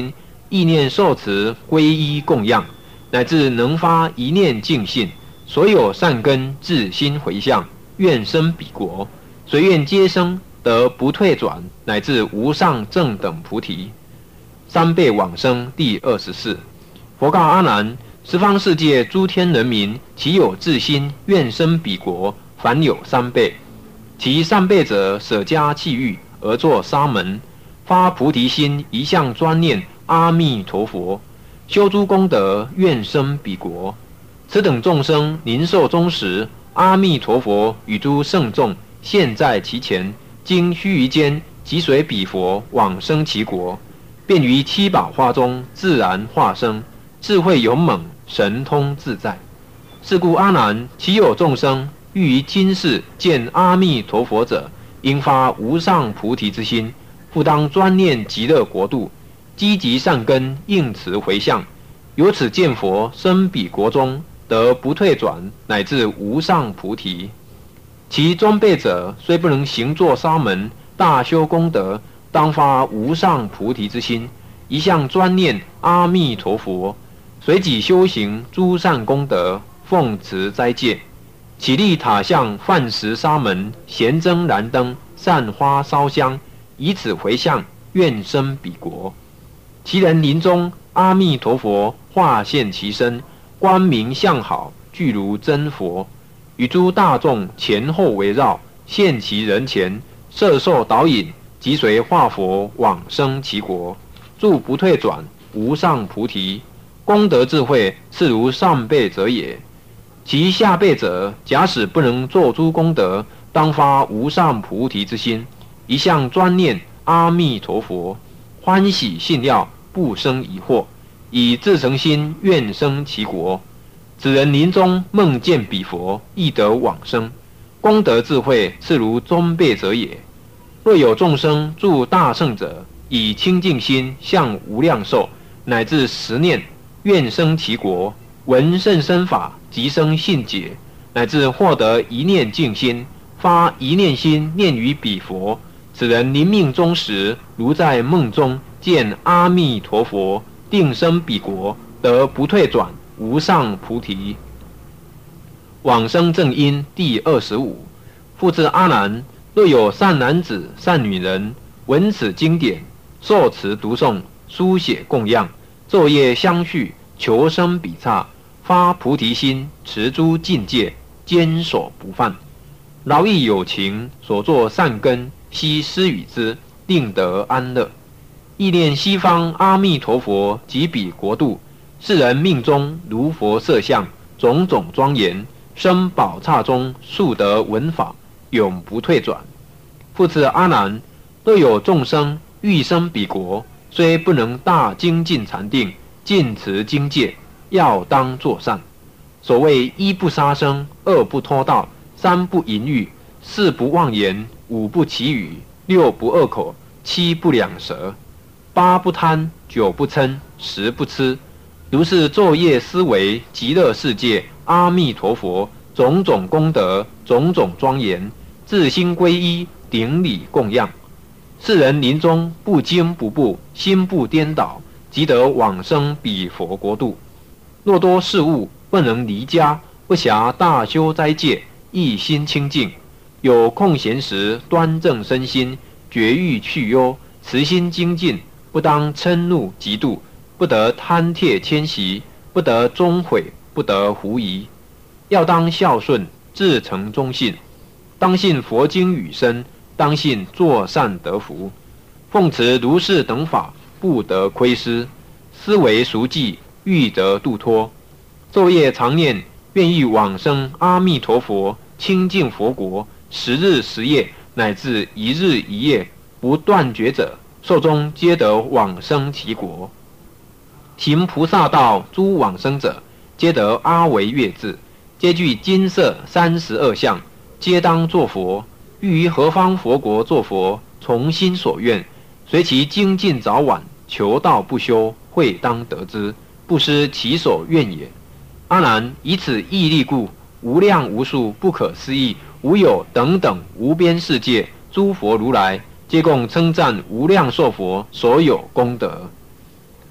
意念受持皈依供养，乃至能发一念净信，所有善根自心回向，愿生彼国，随愿皆生，得不退转，乃至无上正等菩提。三辈往生第二十四。佛告阿难：十方世界诸天人民，其有自心愿生彼国，凡有三辈。其上辈者，舍家弃欲而作沙门，发菩提心，一向专念阿弥陀佛，修诸功德，愿生彼国。此等众生临寿终时，阿弥陀佛与诸圣众现在其前，经须臾间，即随彼佛往生其国，便于七宝花中自然化生，智慧勇猛，神通自在。是故阿难，其有众生欲于今世见阿弥陀佛者，应发无上菩提之心，复当专念极乐国度，积极善根，应持回向，由此见佛生彼国中，得不退转，乃至无上菩提。其中辈者，虽不能行作沙门，大修功德，当发无上菩提之心，一向专念阿弥陀佛，随己修行诸善功德，奉持斋戒，起立塔像饭食沙门，咸蒸燃灯，散花烧香，以此回向，愿生彼国。其人临终，阿弥陀佛化现其身，光明相好，具如真佛，与诸大众前后围绕，现其人前，摄受导引，即随化佛往生其国，住不退转，无上菩提，功德智慧次如上辈者也。其下辈者，假使不能做诸功德，当发无上菩提之心，一向专念阿弥陀佛，欢喜信料，不生疑惑，以至诚心愿生其国。此人临终梦见彼佛，亦得往生，功德智慧次如中辈者也。若有众生助大圣者，以清净心向无量寿，乃至十念，愿生其国，闻甚深法，即生信解，乃至获得一念净心，发一念心念于彼佛。此人临命终时，如在梦中见阿弥陀佛，定生彼国，得不退转，无上菩提。往生正因第二十五。复至阿难，若有善男子、善女人，闻此经典，受持读诵，书写供养，昼夜相续，求生彼刹，发菩提心，持诸境界，坚守不犯，劳逸有情，所作善根，悉施与之，定得安乐。意念西方阿弥陀佛及彼国度，世人命中如佛色相，种种庄严，生宝刹中，速得闻法，永不退转。复次阿难，若有众生欲生彼国，虽不能大精进禅定，尽持经戒，要当作善。所谓一不杀生，二不偷盗，三不淫欲，四不妄言，五不绮语，六不恶口，七不两舌，八不贪，九不嗔，十不痴。如是昼夜思维极乐世界阿弥陀佛种种功德，种种庄严，自心皈依，顶礼供养。世人临终不惊不怖，心不颠倒，即得往生彼佛国度。若多事物不能离家，不暇大修斋戒，一心清净，有空闲时端正身心，绝欲去忧，慈心精进，不当嗔怒嫉妒，不得贪帖迁徙，不得终悔，不得狐疑。要当孝顺，至诚忠信，当信佛经语声，当信作善得福，奉持如是等法，不得亏失，思维熟记，欲得度脱。昼夜常念，愿意往生阿弥陀佛清净佛国，十日十夜，乃至一日一夜，不断绝者，寿终皆得往生其国。行菩萨道诸往生者，皆得阿惟越智，皆具金色三十二相，皆当作佛。欲于何方佛国作佛，从心所愿，随其精进早晚，求道不休，会当得之，不失其所愿也。阿难，以此义力故，无量无数不可思议无有等等无边世界诸佛如来，皆共称赞无量寿佛所有功德。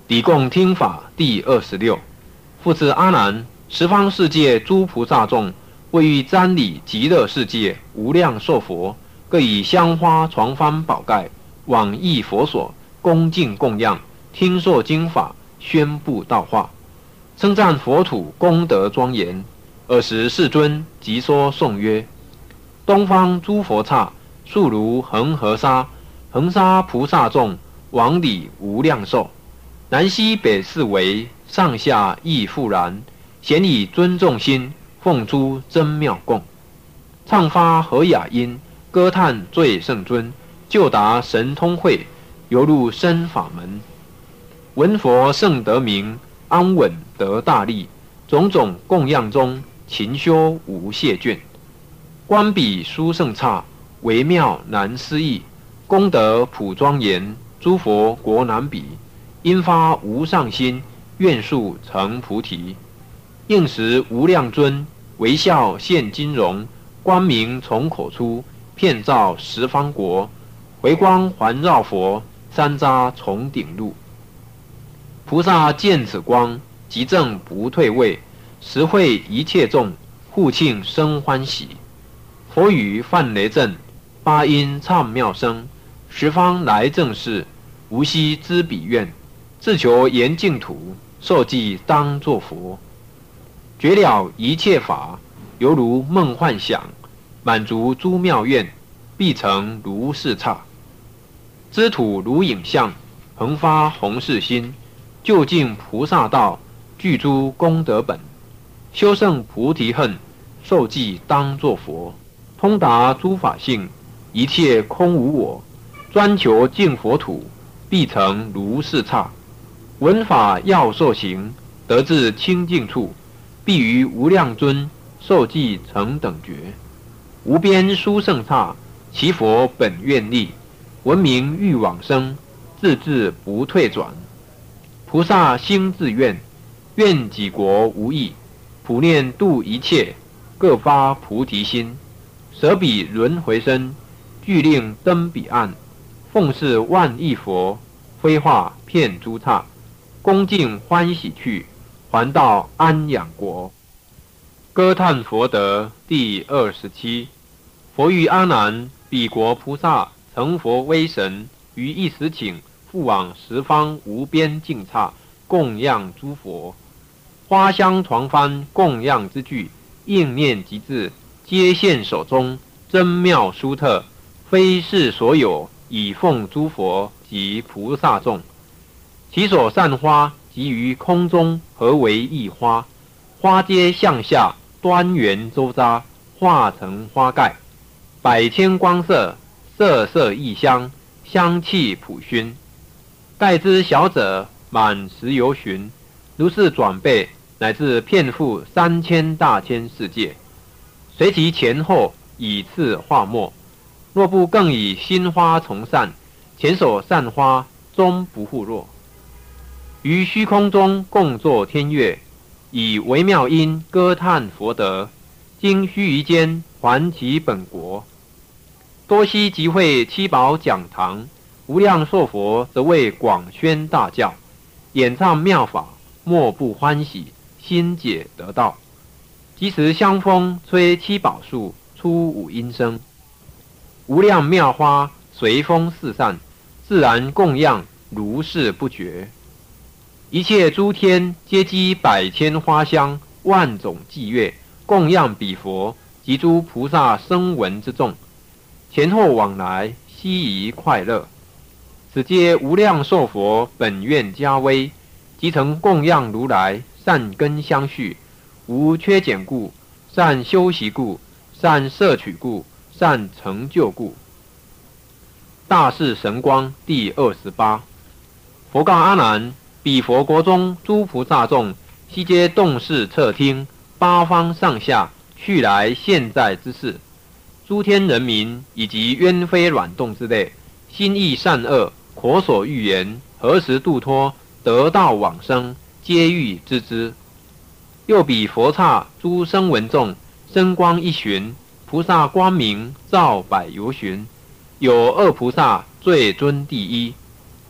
抵供听法第二十六。复次阿难，十方世界诸菩萨众，为欲瞻礼极乐世界无量寿佛，各以香花床幡宝盖往诣佛所，恭敬供养，听受经法，宣布道化，称赞佛土功德庄严。尔时世尊即说颂曰：东方诸佛刹，数如恒河沙，恒沙菩萨众，往礼无量寿。南西北四围，上下亦复然。咸以尊重心，奉出真妙供，唱发和雅音，歌叹最圣尊，就达神通慧，犹如深法门。闻佛圣德名，安稳得大利。种种供养中，勤修无懈倦。观彼殊胜刹，微妙难思议。功德普庄严，诸佛国难比。因发无上心，愿速成菩提。应时无量尊，微笑现金容。光明从口出，遍照十方国。回光环绕佛，山楂从顶入。菩萨见此光，即正不退位，实会一切众，互庆生欢喜。佛语梵雷阵，八音唱妙声。十方来正事，无悉知彼愿。自求严净土，受记当作佛。觉了一切法，犹如梦幻想。满足诸妙愿，必成如是刹。知土如影像，恒发弘誓心。究竟菩萨道，具诸功德本。修胜菩提恨，受记当作佛。通达诸法性，一切空无我。专求净佛土，必成如是刹。闻法要受行，得至清净处，必于无量尊，受记成等觉。无边殊胜刹，其佛本愿力。闻名欲往生，自至不退转。菩萨心自愿，愿己国无益。普念度一切，各发菩提心。舍彼轮回身，具令登彼岸。奉事万亿佛，挥化遍诸刹。恭敬欢喜去，还到安养国。歌叹佛德第二十七。佛欲阿难，彼国菩萨成佛威神，于一时请，复往十方无边净刹，供养诸佛。花香床幡供养之具，应念即至，皆现手中，真妙殊特，非是所有，以奉诸佛及菩萨众。其所散花，即于空中合为一花，花皆向下端圆周匝，化成花盖。百千光色，色色异香，香气普熏。盖之小者，满十由旬，如是转倍，乃至遍覆三千大千世界。随其前后，以次化末。若不更以心花从散，前手散花，终不复落。于虚空中共作天乐，以微妙音歌叹佛德。经须臾间，还其本国。多悉集会七宝讲堂，无量寿佛则为广宣大教，演唱妙法，莫不欢喜，心解得道。即时香风吹七宝树，出五音声。无量妙花随风四散，自然供养，如是不绝。一切诸天皆积百千花香，万种伎乐，供养彼佛及诸菩萨声闻之众，前后往来，悉宜快乐。此皆无量寿佛本愿加威，即曾供养如来，善根相续，无缺减故，善修习故，善摄取故，善成就故。大士神光第二十八。佛告阿难：彼佛国中诸菩萨众，悉皆动视侧听，八方上下去来现在之事。诸天人民以及鸢飞卵动之类，心意善恶，口所欲言，何时度脱，得道往生，皆欲知之。又彼佛刹诸声闻众，声光一旬，菩萨光明照百由旬。有二菩萨最尊第一，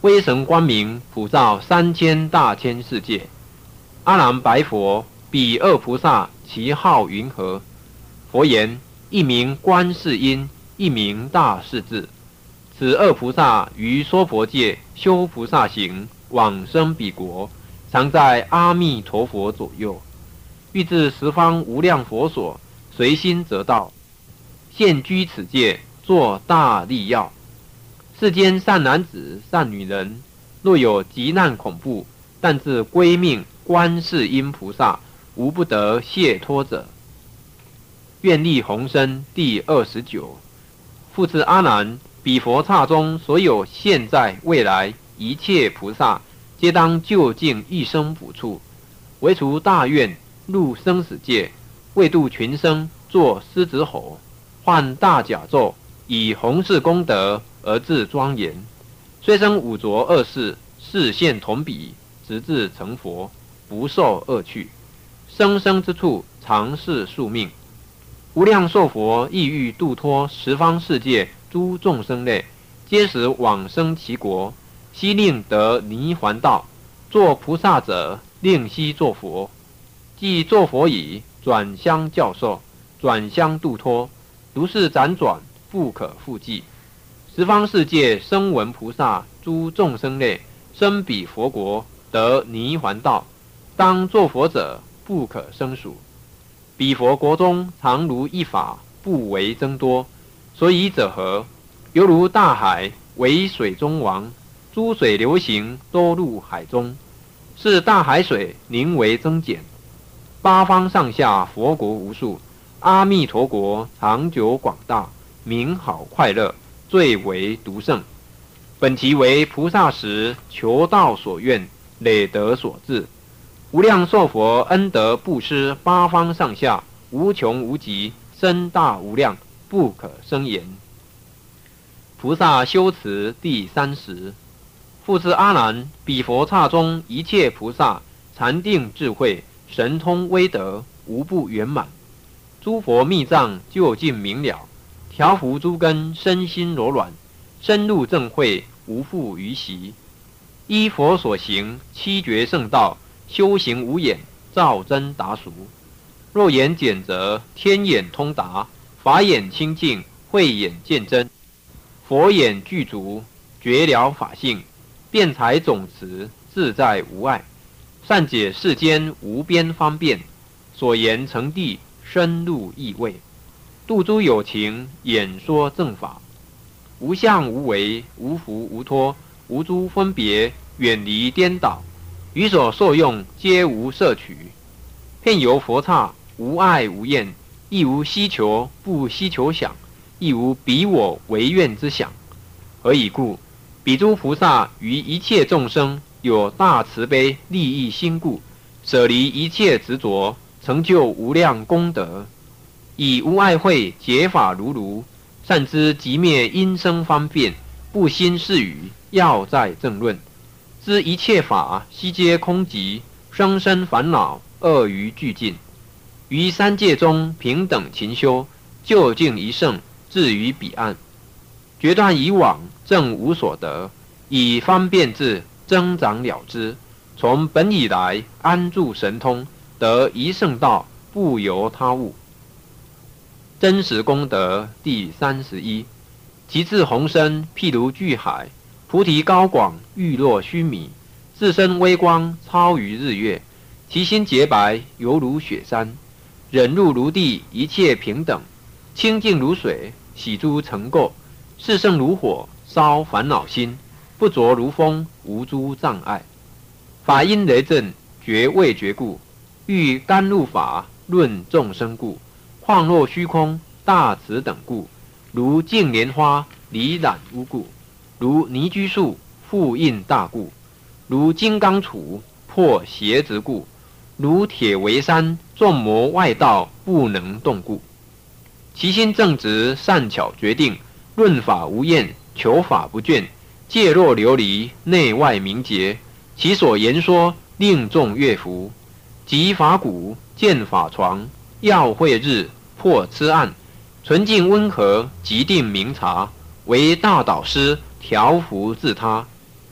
威神光明，普照三千大千世界。阿难白佛：彼二菩萨，其号云何？佛言：一名观世音，一名大势至。此二菩萨于娑婆界修菩萨行，往生彼国，常在阿弥陀佛左右。欲至十方无量佛所，随心则到。现居此界，作大利要。世间善男子、善女人，若有急难恐怖，但自归命观世音菩萨，无不得解脱者。愿力宏生第二十九。复次阿难，彼佛刹中所有现在未来一切菩萨，皆当就近一生补处，唯除大愿入生死界，为度群生，作狮子吼，唤大甲咒，以弘誓功德而自庄严。虽生五浊恶世，视现同彼，直至成佛，不受恶趣。生生之处，常是宿命。无量寿佛亦欲度脱十方世界诸众生类，皆使往生其国，悉令得泥还道。作菩萨者，令悉作佛。既作佛已，转相教授，转相度脱，如是辗转，不可复计。十方世界声闻菩萨诸众生类，生彼佛国，得泥还道。当作佛者，不可胜数。彼佛国中，常如一法，不为增多。所以者何？犹如大海，为水中王，诸水流行，都入海中。是大海水宁为增减。八方上下佛国无数，阿弥陀国长久广大，名好快乐，最为独胜。本其为菩萨时求道所愿，累德所致。无量寿佛恩德布施八方上下，无穷无极，深大无量，不可胜言。菩萨修持第三十。复次阿难，彼佛刹中一切菩萨，禅定智慧，神通威德，无不圆满。诸佛密藏究竟明了，调伏诸根，身心柔软，深入正慧，无复余习。依佛所行，七绝圣道，修行无眼，照真达俗。若眼简则，天眼通达，法眼清净，慧眼见真，佛眼具足，觉了法性，辩才总持，自在无碍，善解世间无边方便，所言成地，深入意味，度诸有情，演说正法，无相无为，无福无脱，无诸分别，远离颠倒，于所受用皆无摄取。遍游佛刹，无爱无厌，亦无希求不希求想，亦无彼我为愿之想。何以故？彼诸菩萨于一切众生有大慈悲利益心故，舍离一切执着，成就无量功德，以无爱慧解法如如，善知即灭因生方便，不兴是语，要在正论。知一切法悉皆空寂，生生烦恼恶于俱尽。于三界中平等勤修，究竟一圣，至于彼岸。决断以往，正无所得，以方便智增长了之。从本以来，安住神通，得一圣道，不由他物。真实功德第三十一。其智宏深，譬如巨海；菩提高广，玉若须弥。自身微光，超于日月。其心洁白，犹如雪山。忍辱如地，一切平等。清净如水，洗诸尘垢。炽盛如火，烧烦恼心。不着如风，无诸障碍。法因雷震，觉未觉故。欲甘露法，论众生故。况若虚空，大慈等故。如净莲花，离染污故。如泥居树，复印大故。如金刚杵，破邪执故。如铁围山，众魔外道，不能动故。其心正直，善巧决定，论法无厌，求法不倦，戒若琉璃，内外明洁。其所言说，令众悦服。即法鼓，见法床，耀慧日，破痴暗，纯净温和，极定明察，为大导师，调伏自他。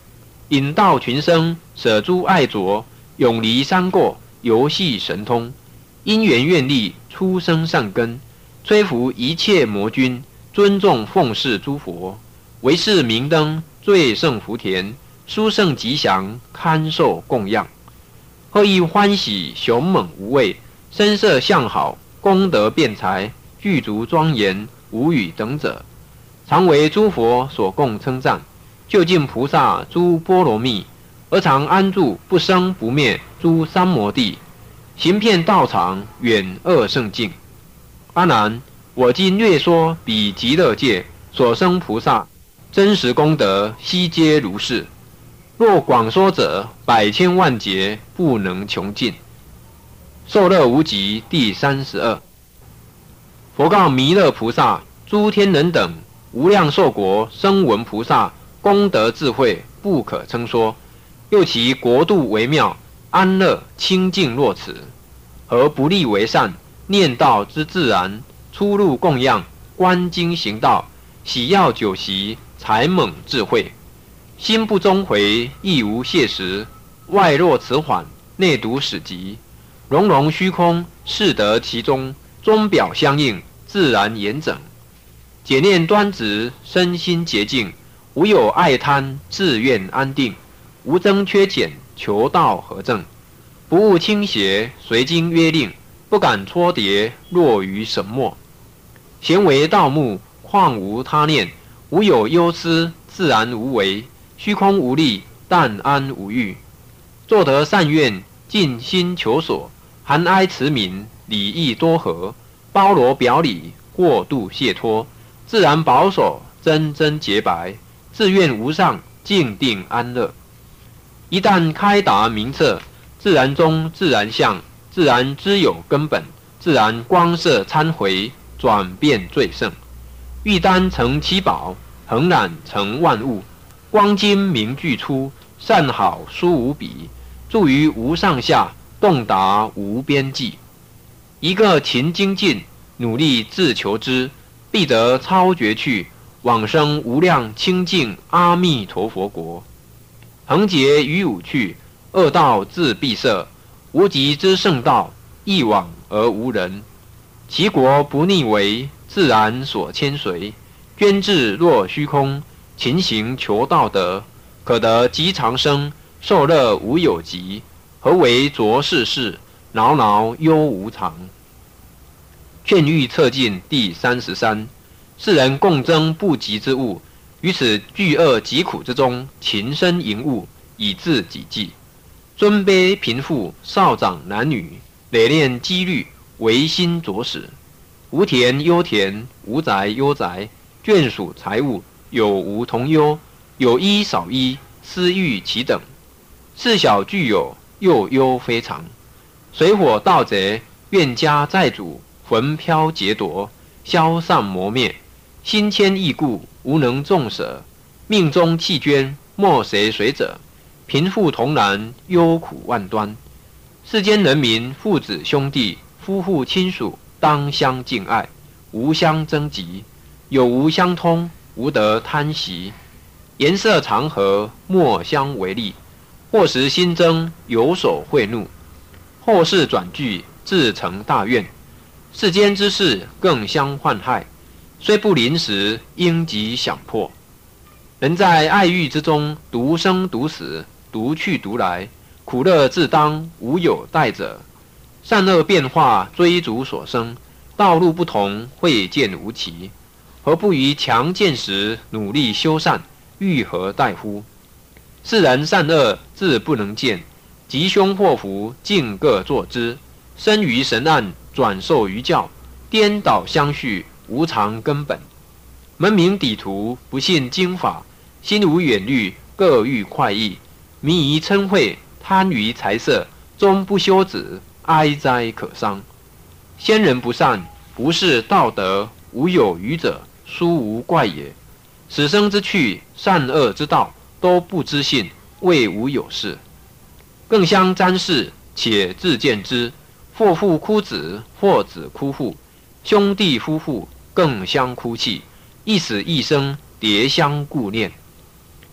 引导群生，舍诸爱着，永离三过，游戏神通，因缘愿力，出生善根，摧伏一切魔君，尊重奉事诸佛，为是明灯，最胜福田，殊胜吉祥，堪受供养。贺意欢喜，雄猛无畏，身色相好，功德辩才，具足庄严，无与等者，常为诸佛所供称赞。究竟菩萨诸波罗蜜，而常安住不生不灭诸三摩地，行遍道场，远恶圣境。阿难，我今略说彼极乐界所生菩萨真实功德，悉皆如是。若广说者，百千万劫不能穷尽。受乐无极第三十二。佛告弥勒菩萨：诸天人等无量寿国声闻菩萨功德智慧不可称说，又其国度为妙，安乐清净若此，何不立为善？念道之自然，出入供养，观经行道，喜药酒席，才猛智慧，心不终回，亦无懈时，外若迟缓，内独始极，融融虚空，适得其中，中表相应，自然严整，解念端直，身心洁净，无有爱贪，自愿安定，无增缺减，求道合正，不务倾斜，随经约令，不敢搓叠，落于神墨。闲为道目，况无他念，无有忧思，自然无为，虚空无力，但安无欲。作得善愿，尽心求所，含哀慈悯，礼义多和，包罗表里，过度解脱，自然保守，真真洁白，自愿无上，静定安乐。一旦开达明彻，自然中自然相，自然知有根本，自然光色参回，转变最胜。玉丹成七宝，恒染成万物，光金明具出，善好殊无比，住于无上下，洞达无边际。一个勤精进，努力自求之，必得超绝去，往生无量清净阿弥陀佛国。恒劫于五趣，恶道自闭塞，无极之圣道，一往而无人。其国不逆为，自然所牵随，捐志若虚空，勤行求道德，可得极长生，受乐无有极。何为浊世事，挠挠忧无常。劝喻策进第三十三。世人共争不及之物，于此巨恶疾苦之中，勤身营务，以自己济。尊卑贫富，少长男女，累练机虑，唯心着实。无田忧田，无宅忧宅，眷属财物，有无同忧，有一少一，私欲其等。事小具有，又忧非常。水火盗贼，怨家债主，魂飘劫夺，消散磨灭。心牵意故，无能纵舍，命中弃捐，莫谁随者。贫富同然，忧苦万端。世间人民，父子兄弟，夫妇亲属，当相敬爱，无相争嫉，有无相通，无得贪惜。颜色常和，莫相为利。或时心争，有所贿赂；后世转句，自成大怨。世间之事，更相患害。虽不临时，应即想破。人在爱欲之中，独生独死，独去独来，苦乐自当，无有待者。善恶变化，追逐所生，道路不同，慧见无期。何不于强健时努力修善，欲何待乎？世人善恶自不能见，吉凶祸福尽各作之。生于神案，转受于教，颠倒相续，无常根本。门明底图，不信经法，心无远虑，各欲快意，迷于嗔恚，贪于财色，终不修止，哀哉可伤。先人不善，不是道德，无有余者，殊无怪也。死生之趣，善恶之道，都不知信，谓无有事。更相瞻视，且自见之。或父哭子，或子哭父，兄弟夫妇更相哭泣，一死一生，迭相顾念。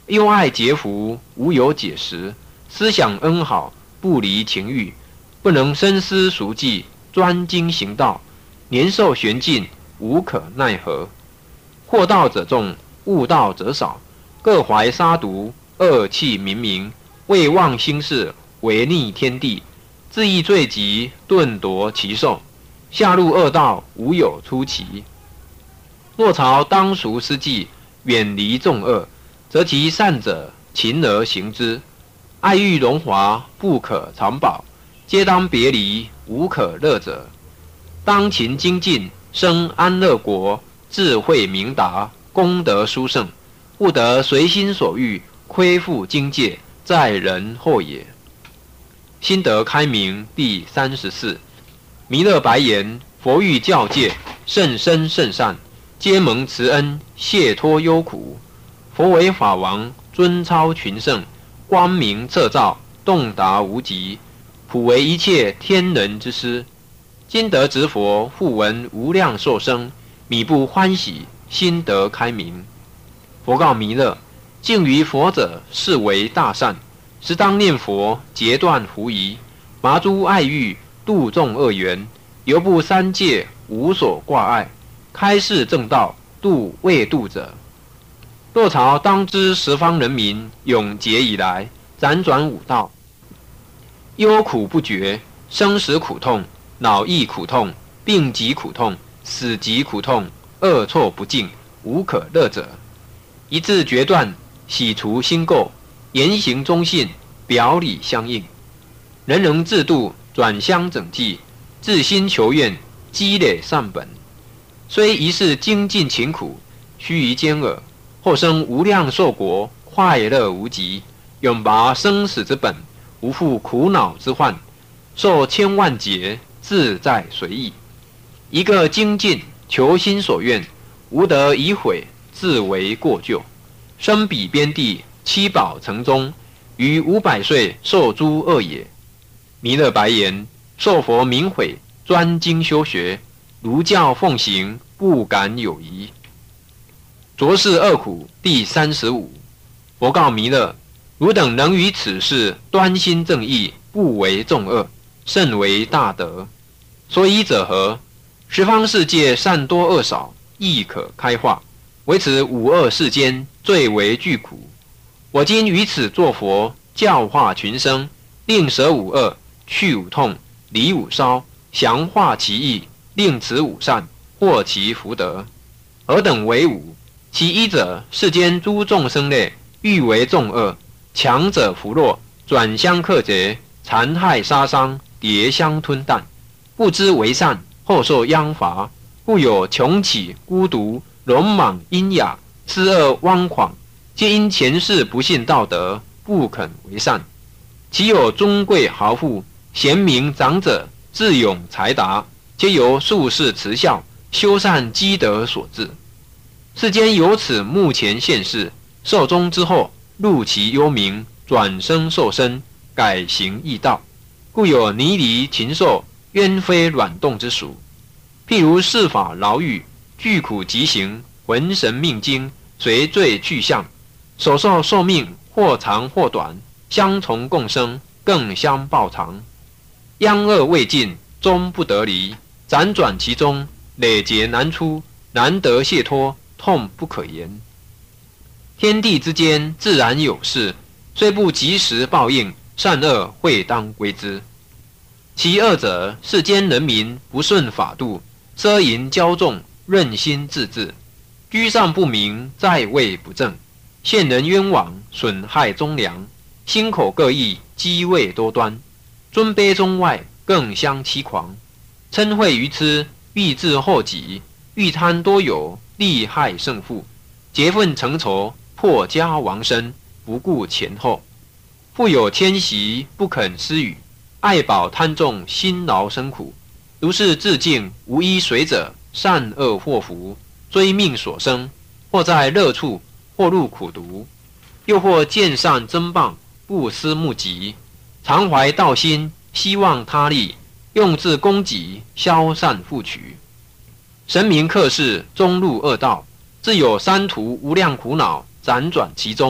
忧爱结福，无有解时，思想恩好，不离情欲，不能深思熟计，专精行道，年寿玄尽，无可奈何。惑道者众，悟道者少，各怀杀毒，恶气冥冥，未忘心事，违逆天地，自意罪极，顿夺其寿，下入恶道，无有出期。若朝当熟思计，远离众恶，则其善者勤而行之，爱欲荣华，不可长保，皆当别离，无可乐者。当勤精进，生安乐国，智慧明达，功德殊胜，不得随心所欲，亏负境界，在人后也。心得开明第三十四。弥勒白言：佛欲教戒，甚深甚善，皆蒙慈恩，解脱忧苦。佛为法王，尊超群圣，光明彻照，洞达无极，普为一切天人之师。今得值佛，复闻无量寿生，米不欢喜，心得开明。佛告弥勒：敬于佛者，是为大善，时当念佛，截断狐疑，拔诸爱欲，度众恶缘，犹不三界，无所挂碍，开示正道，度未度者。若朝当知十方人民，永劫以来，辗转五道，忧苦不绝，生死苦痛，脑翳苦痛，病疾苦痛，死疾苦痛，恶错不尽，无可乐者。一字决断，洗除心垢，言行忠信，表里相应，人人自度，转相整济，自心求愿，积累善本。虽一世精进勤苦，须臾间耳，后生无量寿国，快乐无极，永拔生死之本，无负苦恼之患，受千万劫，自在随意。一个精进，求心所愿，无得已悔，自为过咎。生彼边地，七宝城中，于五百岁受诸恶也。弥勒白言：受佛明悔，专精修学，如教奉行，不敢有疑。浊世恶苦第三十五。佛告弥勒：汝等能于此事端心正义，不为众恶，甚为大德。所以者何？十方世界善多恶少，亦可开化，唯此五恶世间最为巨苦。我今于此作佛，教化群生，令舍五恶，去五痛，离五烧，详化其意，令此五善，获其福德。何等为五？其一者，世间诸众生类，欲为众恶，强者扶弱，转相克劫，残害杀伤，迭相吞啖，不知为善，后受殃罚，故有穷起、孤独、鲁莽、阴哑、痴恶、妄狂，皆因前世不信道德，不肯为善。其有尊贵豪富、贤明长者、智勇才达，皆由术士慈孝、修善积德所致。世间有此目前现世，寿终之后，入其幽冥，转生受身，改行异道，故有泥犁、禽兽、冤飞卵动之属。譬如世法牢狱，巨苦极刑，魂神命精，随罪去向，所受寿命或长或短，相从共生，更相报偿。殃恶未尽，终不得离，辗转其中，累劫难出，难得解脱，痛不可言。天地之间自然有事，虽不及时报应，善恶会当归之。其二者，世间人民不顺法度，奢淫骄纵，任心自治，居上不明，在位不正，陷人冤枉，损害忠良，心口各异，机位多端，尊卑中外，更相欺狂，嗔恚愚痴，欲治后己，欲贪多有，利害胜负，结愤成仇，破家亡身，不顾前后。富有迁徙，不肯施予，爱宝贪重，辛劳生苦，如是自尽，无一随者，善恶祸福，追命所生，或在乐处，或入苦毒，又或见善增棒，不思目疾，常怀道心，希望他利，用自供给，消散复取。神明克世，终入恶道，自有三途无量苦恼，辗转其中，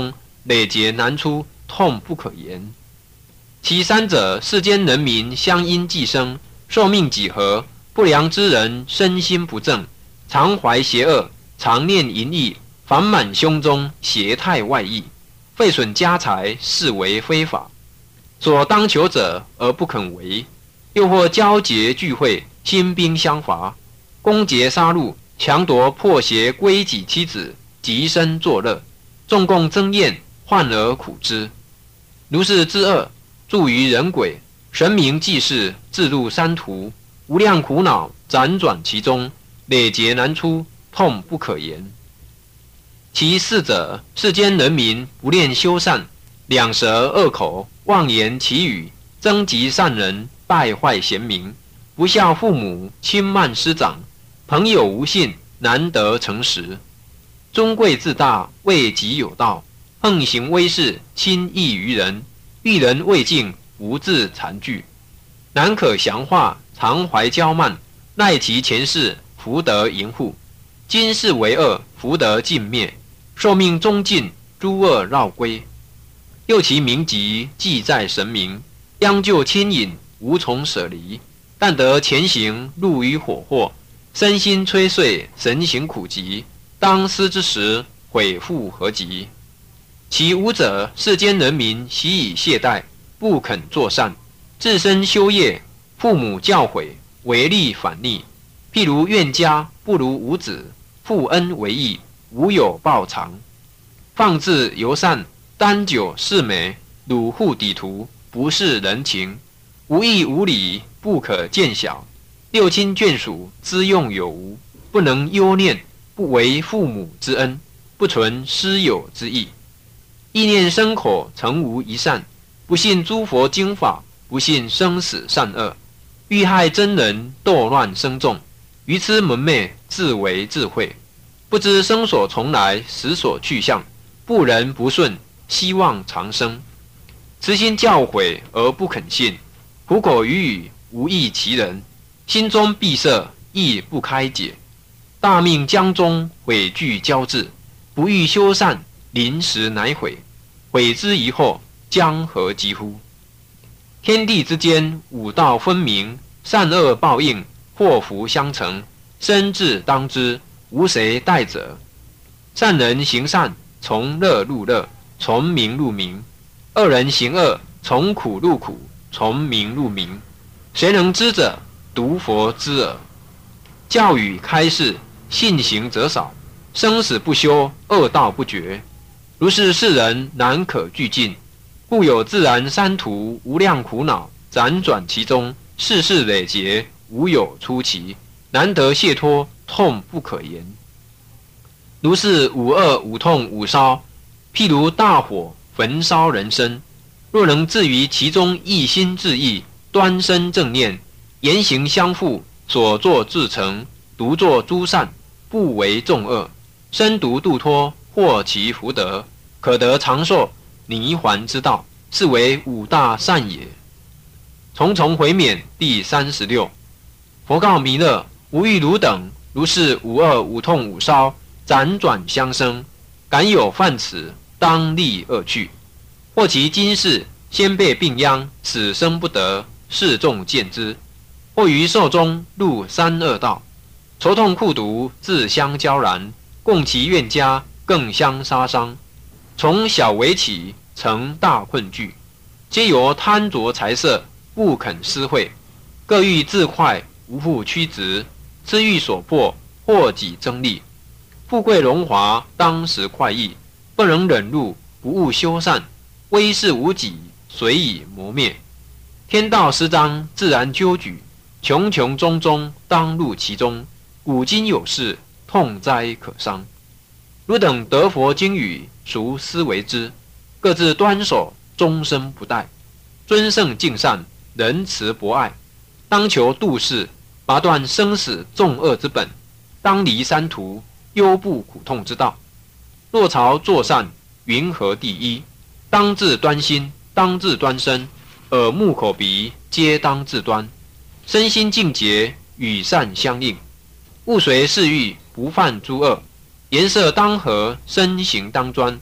累劫难出，痛不可言。其三者，世间人民相因寄生，寿命几何？不良之人身心不正，常怀邪恶，常念淫逸，烦满胸中，邪态外溢，废损家财，是为非法。所当求者而不肯为，又或交结聚会，兴兵相伐，攻劫杀戮，强夺破邪归己妻子，极身作乐，众共争厌，患而苦之。如是之恶，著于人鬼，神明济世，自入山途，无量苦恼辗转其中，累劫难出，痛不可言。其四者，世间人民不练修善，两舌恶口，妄言绮语，增极善人，败坏贤明，不孝父母，轻慢师长，朋友无信，难得诚实，尊贵自大，为己有道，横行威势，轻易于人，遇人未敬，无自残惧，难可降化，常怀骄慢，赖其前世，福德盈护，今世为恶，福德尽灭，寿命终尽，诸恶绕归。又其名籍记在神明，央就牵引，无从舍离，但得前行，入于火祸，身心摧碎，神行苦疾，当思之时，悔复何及？其五者，世间人民习以懈怠，不肯作善，自身修业，父母教诲，违逆反逆。譬如怨家，不如无子，负恩为义，无有报偿。放置尤善，单酒是美，辱户抵徒，不是人情，无义无礼，不可见小。六亲眷属，资用有无，不能忧念，不为父母之恩，不存师友之意。意念生口，诚无一善，不信诸佛经法，不信生死善恶，欲害真人，斗乱生众，愚痴蒙昧，自为智慧，不知生所从来，死所去向，不仁不顺，希望长生。慈心教诲而不肯信，苦口语语，无益其人，心中闭塞，亦不开解。大命将终，悔惧交至，不欲修善，临时乃悔，悔之以后，将何及乎？天地之间，五道分明，善恶报应，祸福相承，生至当之，无谁代者。善人行善，从乐入乐，从名入名；恶人行恶，从苦入苦，从名入名。谁能知者？独佛知耳。教语开示，信行则少，生死不休，恶道不绝。如是世人难可俱尽，故有自然三途，无量苦恼，辗转其中，世事累劫，无有出期，难得解脱，痛不可言。如是五恶五痛五烧，譬如大火焚烧人身，若能置于其中，一心致意，端身正念，言行相符，所作自成，独作诸善，不为众恶，身独度脱，获其福德，可得长寿，泥还之道，是为五大善也。重重回免第三十六。佛告弥勒：吾欲汝等如是五恶五痛五烧，辗转相生，敢有犯此，当立恶趣。或其今世先被病殃，此生不得，示众见之；或于寿中入三恶道，愁痛苦毒，自相交然，共其怨家，更相杀伤。从小为起，成大困惧，皆由贪着财色，不肯施惠，各欲自快，无复屈直，私欲所迫，祸己争利。富贵荣华，当时快意，不能忍辱，不务修善，威势无己，随以磨灭。天道施彰，自然纠举，穷穷中中，当入其中。古今有事，痛哉可伤。汝等得佛经语，孰思为之？各自端守，终身不怠，尊圣敬善，仁慈博爱，当求度世，拔断生死众恶之本，当离三途，忧怖苦痛之道。若朝作善，云何第一？当自端心，当自端身，耳目口鼻皆当自端，身心净洁，与善相应。勿随世欲，不犯诸恶，颜色当和，身形当专，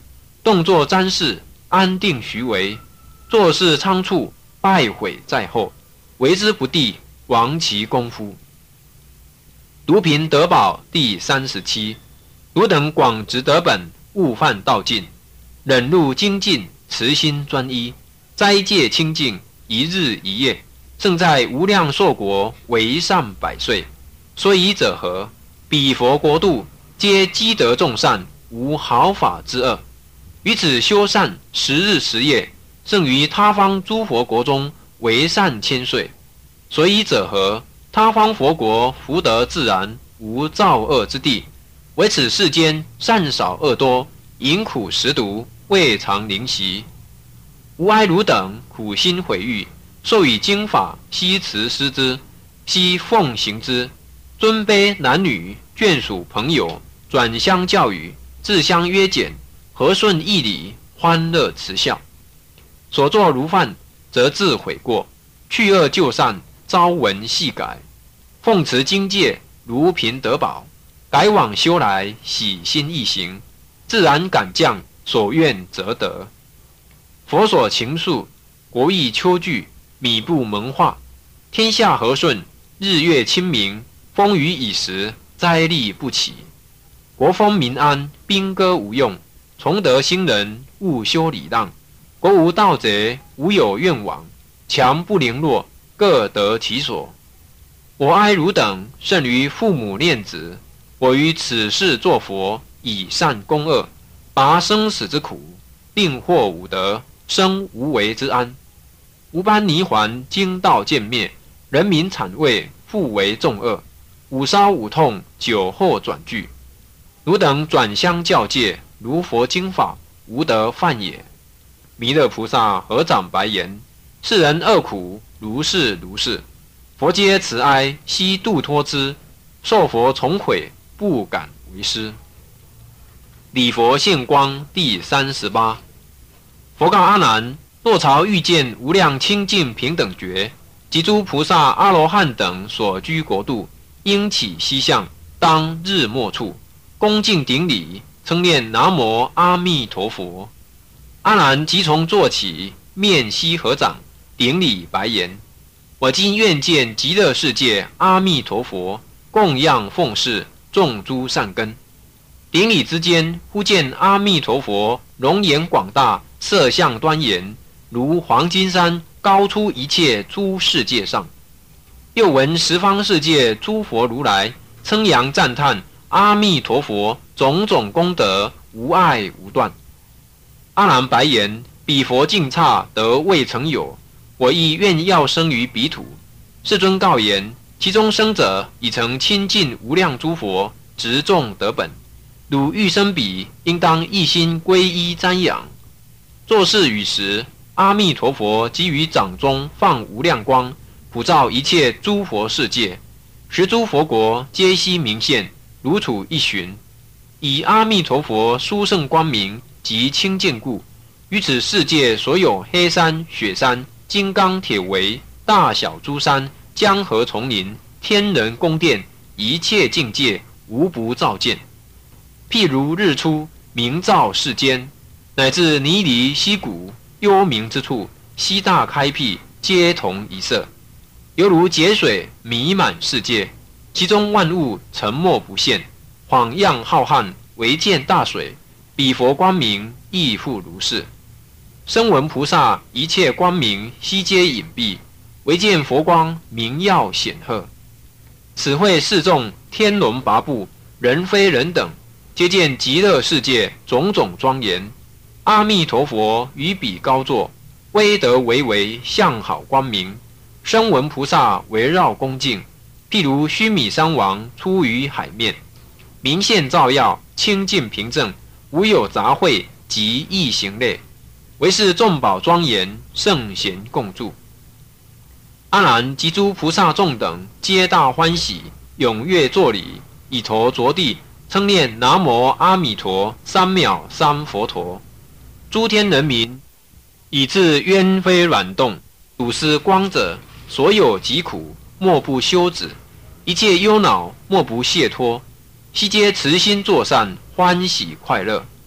动作瞻视，安定徐为；做事仓促，败毁在后。为之不第，亡其功夫。卢平德宝第三十七。汝等广执德本，勿犯道尽，忍辱精进，慈心专一，斋戒清净，一日一夜，胜在无量寿国，为善百岁。所以者何？彼佛国度，皆积德众善，无毫发之恶。于此修善，十日十夜，胜于他方诸佛国中，为善千岁。所以者何？他方佛国福德自然，无造恶之地。唯此世间善少恶多，淫苦食毒，未尝灵习。吾哀汝等苦心毁誉，授以经法，悉持师之，悉奉行之。尊卑男女，眷属朋友，转相教育，自相约检，和顺义理，欢乐慈孝。所作如犯，则自悔过，去恶就善，朝闻夕改。奉持经戒，如贫得宝，改往修来，喜心易行，自然感降，所愿则得。佛所情愫，国益秋具，米布蒙化，天下和顺，日月清明，风雨已时，灾利不起。国风民安，兵戈无用，崇德兴仁，勿修礼让。国无盗贼，无有怨枉，强不凌弱，各得其所。我哀汝等，甚于父母念子。我于此世作佛，以善攻恶，拔生死之苦，令获五德，生无为之安。吾般泥环，经道渐灭，人民惨畏，复为众恶。五烧五痛，酒后转句。汝等转相教戒，如佛经法，无得犯也。弥勒菩萨合掌白言：世人恶苦，如是如是。佛皆慈哀，悉度脱之。受佛重悔，不敢为师。礼佛现光第三十八。佛告阿难：若朝遇见无量清净平等觉，及诸菩萨阿罗汉等所居国度，应起西向，当日没处，恭敬顶礼，称念南无阿弥陀佛。阿难即从坐起，面悉合掌，顶礼白言：我今愿见极乐世界阿弥陀佛，供养奉事，种诸善根。顶礼之间，忽见阿弥陀佛容颜广大，色相端严，如黄金山，高出一切诸世界上。又闻十方世界诸佛如来称扬赞叹阿弥陀佛种种功德，无碍无断。阿难白言：彼佛净刹得未曾有，我亦愿要生于彼土。世尊告言：其中生者已曾亲近无量诸佛，直种德本。汝欲生彼，应当一心皈依瞻仰。作是语时，阿弥陀佛即于掌中放无量光，普照一切诸佛世界，十诸佛国皆悉明现，如处一旬。以阿弥陀佛殊胜光明及清净故，于此世界所有黑山、雪山、金刚铁围、大小诸山、江河丛林、天人宫殿，一切境界，无不照见。譬如日出，明照世间，乃至泥犁溪谷，幽冥之处，悉大开辟，皆同一色。犹如劫水弥满世界，其中万物沉没不现，晃漾浩瀚，唯见大水。彼佛光明亦复如是。声闻菩萨一切光明悉皆隐蔽，唯见佛光明耀显赫。此会示众天龙八部，人非人等，皆见极乐世界种种庄严。阿弥陀佛于彼高坐，威德巍巍，相好光明。声闻菩萨围绕恭敬，譬如须弥山王出于海面，明现照耀，清净平正，无有杂秽及异行类，唯是众宝庄严，圣贤共住。阿难及诸菩萨众等皆大欢喜，踊跃作礼，以头着地，称念南无阿弥陀三藐三佛陀。诸天人民以至冤非软动，睹是光者，所有疾苦莫不休止，一切忧恼莫不解脱，悉皆慈心作善，欢喜快乐。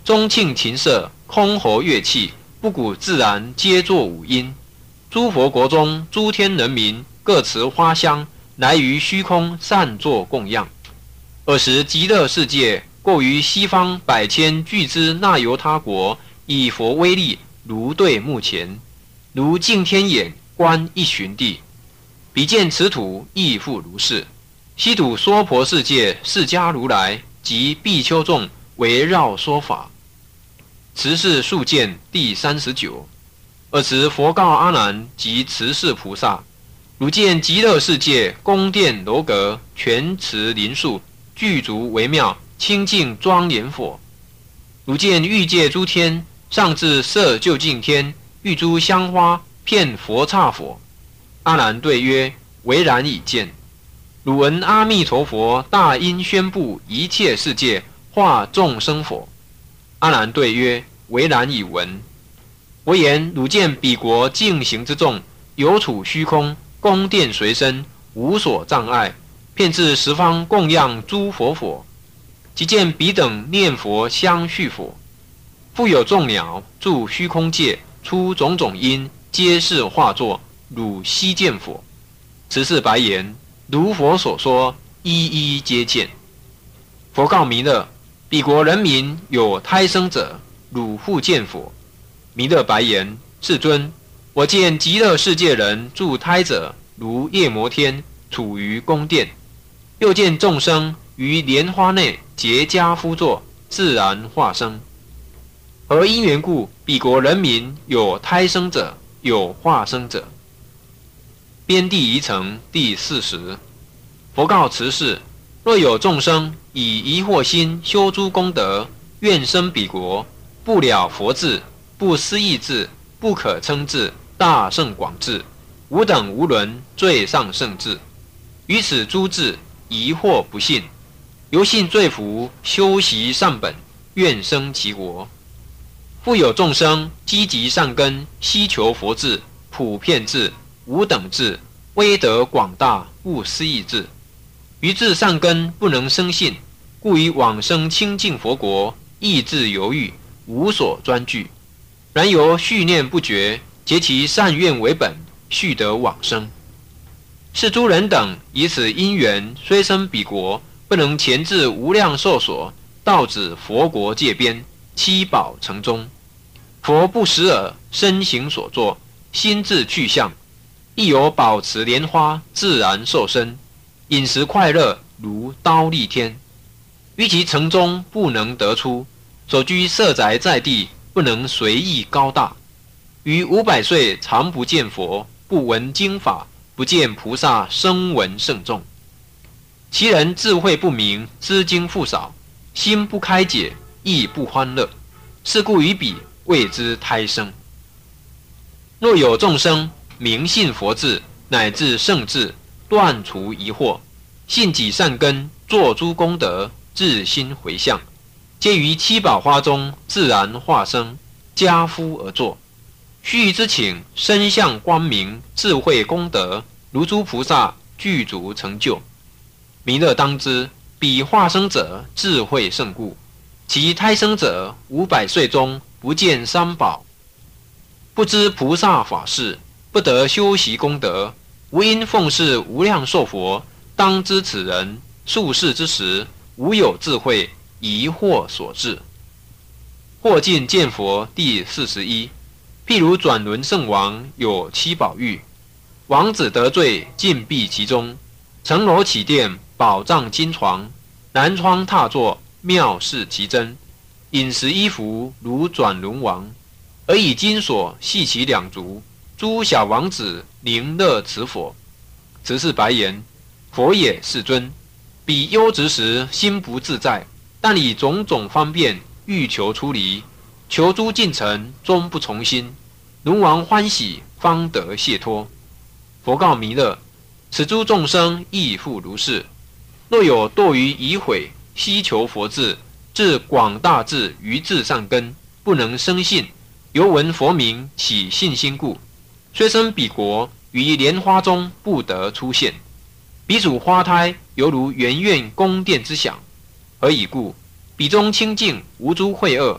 钟磬琴瑟，箜篌乐器，不古自然，皆作五音。诸佛国中，诸天人民，各持花香，来于虚空，散作供养。尔时极乐世界，过于西方百千俱之那由他国，以佛威力，如对目前，如镜天眼观一旬地。比见此土亦复如是。西土娑婆世界，释迦如来及比丘众围绕说法。持世数见第三十九。尔时佛告阿难及持世菩萨：如见极乐世界，宫殿楼阁，泉池林树，具足微妙，清净庄严佛。如见欲界诸天，上至色究竟天，欲诸香花，遍佛刹佛。阿难对曰：唯然已见。汝闻阿弥陀佛大音宣布一切世界化众生佛。阿难对曰：唯然已闻。我言汝见彼国净行之众，有处虚空，宫殿随身，无所障碍，遍至十方供养诸佛佛。即见彼等念佛相续佛。复有众鸟住虚空界，出种种音，皆是化作，汝悉见佛。持世白言：如佛所说，一一皆见。佛告弥勒：彼国人民有胎生者，汝复见佛。弥勒白言：世尊，我见极乐世界人住胎者，如夜摩天，处于宫殿；又见众生于莲花内结跏趺坐，自然化生。何因缘故，彼国人民有胎生者，有化生者？边地宜城第四十。佛告持世：若有众生以疑惑心修诸功德，愿生彼国，不了佛智，不思议智，不可称智，大圣广智，无等无伦，最上圣智。于此诸智疑惑不信，由信罪福，修习善本，愿生其国。复有众生积极善根，希求佛智，普遍智，无等智，威德广大，不思议智。于智善根不能生信，故于往生清净佛国，意志犹豫，无所专具。然由续念不绝，结其善愿为本，续得往生。是诸人等以此因缘，虽生彼国，不能前至无量寿所，到指佛国界边，七宝城中。佛不识耳，身形所作，心智去向，亦有保持莲花，自然受身，饮食快乐，如刀立天。于其城中不能得出，所居舍宅在地，不能随意高大。于五百岁常不见佛，不闻经法，不见菩萨声闻圣众。其人智慧不明，知经复少，心不开解，亦不欢乐。是故于彼谓之胎生。若有众生明信佛智，乃至圣智，断除疑惑，信己善根，作诸功德，至心回向，皆于七宝花中自然化生，跏趺而坐。须臾之请，身相光明，智慧功德，如诸菩萨具足成就。弥勒当知，彼化生者智慧甚故，其胎生者五百岁中不见三宝，不知菩萨法事，不得修习功德，无因奉事无量寿佛。当知此人数世之时，无有智慧，疑惑所致。或尽见佛第四十一。譬如转轮圣王有七宝玉，王子得罪，禁闭其中，层楼起殿，宝藏金床，南窗踏坐，妙事其真。饮食衣服如转轮王，而以金锁系其两足。诸小王子宁乐持佛。持世白言：佛也，世尊。彼忧执时，心不自在，但以种种方便，欲求出离，求诸尽尘，终不从心。轮王欢喜，方得解脱。佛告弥勒：此诸众生亦复如是。若有堕于疑毁，希求佛智，至广大智于智善根，不能生信，犹闻佛名，起信心故，虽生彼国，于莲花中不得出现。彼属花胎，犹如圆苑宫殿之想。何以故？彼中清净，无诸秽恶，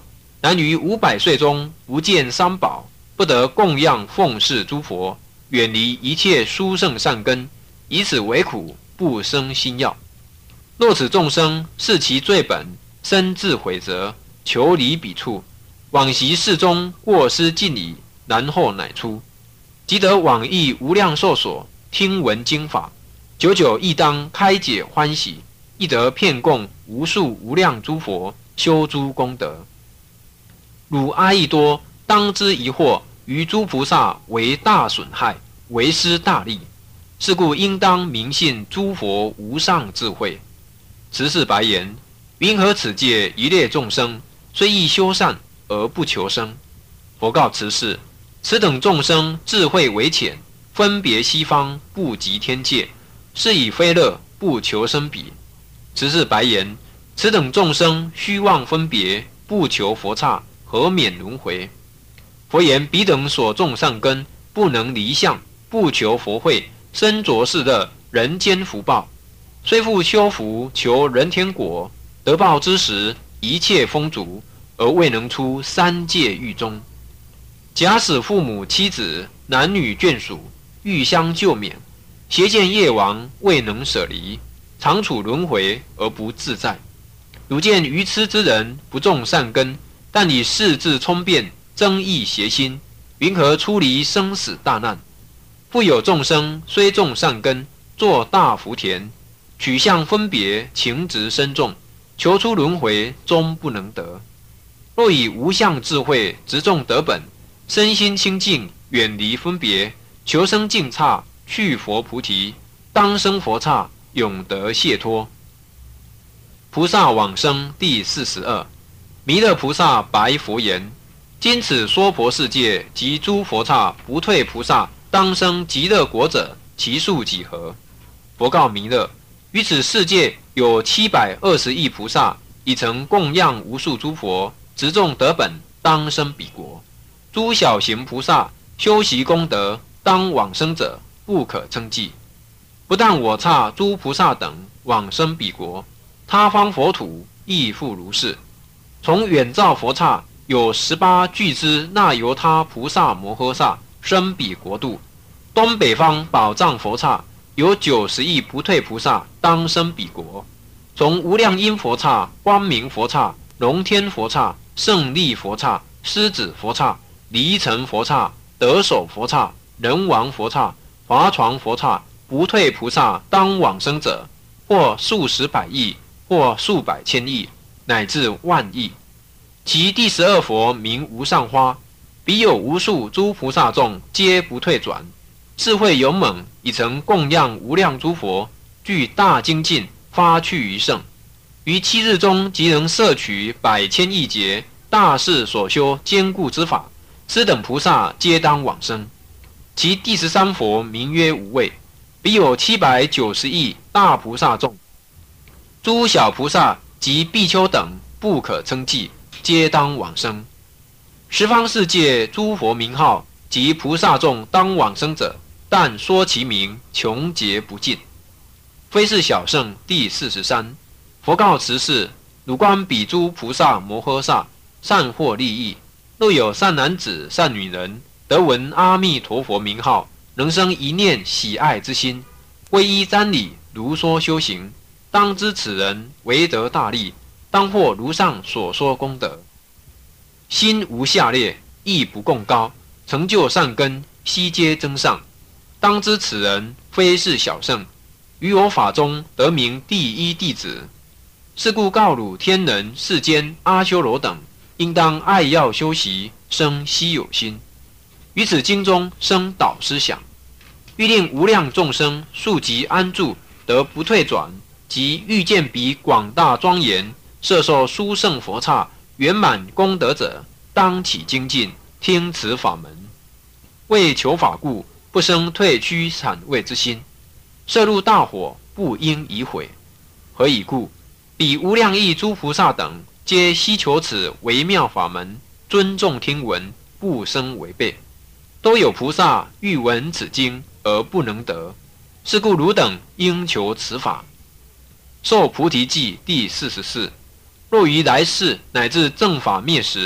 然于五百岁中不见三宝，不得供养奉事诸佛，远离一切殊胜善根，以此为苦，不生心要。若此众生是其罪本，深自悔责，求离彼处，往昔世中过失尽矣，然后乃出，即得往诣无量寿所，听闻经法，久久亦当开解欢喜，亦得遍供无数无量诸佛，修诸功德。汝阿逸多当知疑惑，于诸菩萨为大损害，为失大利。是故应当明信诸佛无上智慧。持世白言：云何此界一列众生，虽亦修善而不求生？佛告持世：此等众生智慧为浅，分别西方，不及天界，是以非乐，不求生彼。持世白言：此等众生虚妄分别，不求佛刹，何免轮回？佛言：彼等所种善根，不能离相，不求佛慧，身着世乐，人间福报。虽复修福，求人天果，得报之时，一切丰足，而未能出三界狱中。假使父母妻子、男女眷属欲相救免，邪见业王未能舍离，常处轮回而不自在。汝见愚痴之人不种善根，但以世智聪辩，增益邪心，云何出离生死大难？复有众生虽种善根，作大福田，取向分别，情执深重，求出轮回，终不能得。若以无相智慧直种得本，身心清净，远离分别，求生净刹，去佛菩提，当生佛刹，永得解脱。菩萨往生第四十二。弥勒菩萨白佛言：今此娑婆世界及诸佛刹不退菩萨当生极乐国者，其数几何？佛告弥勒：于此世界有七百二十亿菩萨，已曾供养无数诸佛，直种得本，当生彼国。诸小行菩萨修习功德，当往生者，不可称计。不但我刹诸菩萨等往生彼国，他方佛土亦复如是。从远照佛刹有十八具之那由他菩萨摩诃萨生彼国度，东北方宝藏佛刹有九十亿不退菩萨当生彼国。从无量音佛刹、光明佛刹、龙天佛刹、胜利佛刹、狮子佛刹、离尘佛刹、得手佛刹、人王佛刹、华床佛刹不退菩萨当往生者，或数十百亿，或数百千亿，乃至万亿。其第十二佛名无上花，彼有无数诸菩萨众，皆不退转。智慧勇猛，已曾供养无量诸佛，具大精进，发去于圣。于七日中，即能摄取百千亿劫大士所修坚固之法，此等菩萨皆当往生。其第十三佛名曰无畏，彼有七百九十亿大菩萨众，诸小菩萨及比丘等不可称计，皆当往生。十方世界诸佛名号及菩萨众当往生者，但说其名，穷劫不尽。非是小圣第四十三。佛告持世：汝观彼诸菩萨摩诃萨，善获利益。若有善男子、善女人，得闻阿弥陀佛名号，能生一念喜爱之心，皈依瞻礼，如说修行，当知此人为得大利，当获如上所说功德。心无下劣，亦不共高，成就善根，悉皆增上。当知此人非是小圣，于我法中得名第一弟子。是故告汝天人、世间、阿修罗等，应当爱要修习，生希有心。于此经中生导师想，欲令无量众生速即安住，得不退转，即欲见彼广大庄严，摄受殊胜佛刹，圆满功德者，当起精进，听此法门。为求法故，不生退屈谄畏之心。摄入大火，不应疑毁。何以故？彼无量亿诸菩萨等，皆希求此微妙法门，尊重听闻，不生违背。都有菩萨欲闻此经而不能得，是故汝等应求此法。受菩提记第四十四。若于来世乃至正法灭时，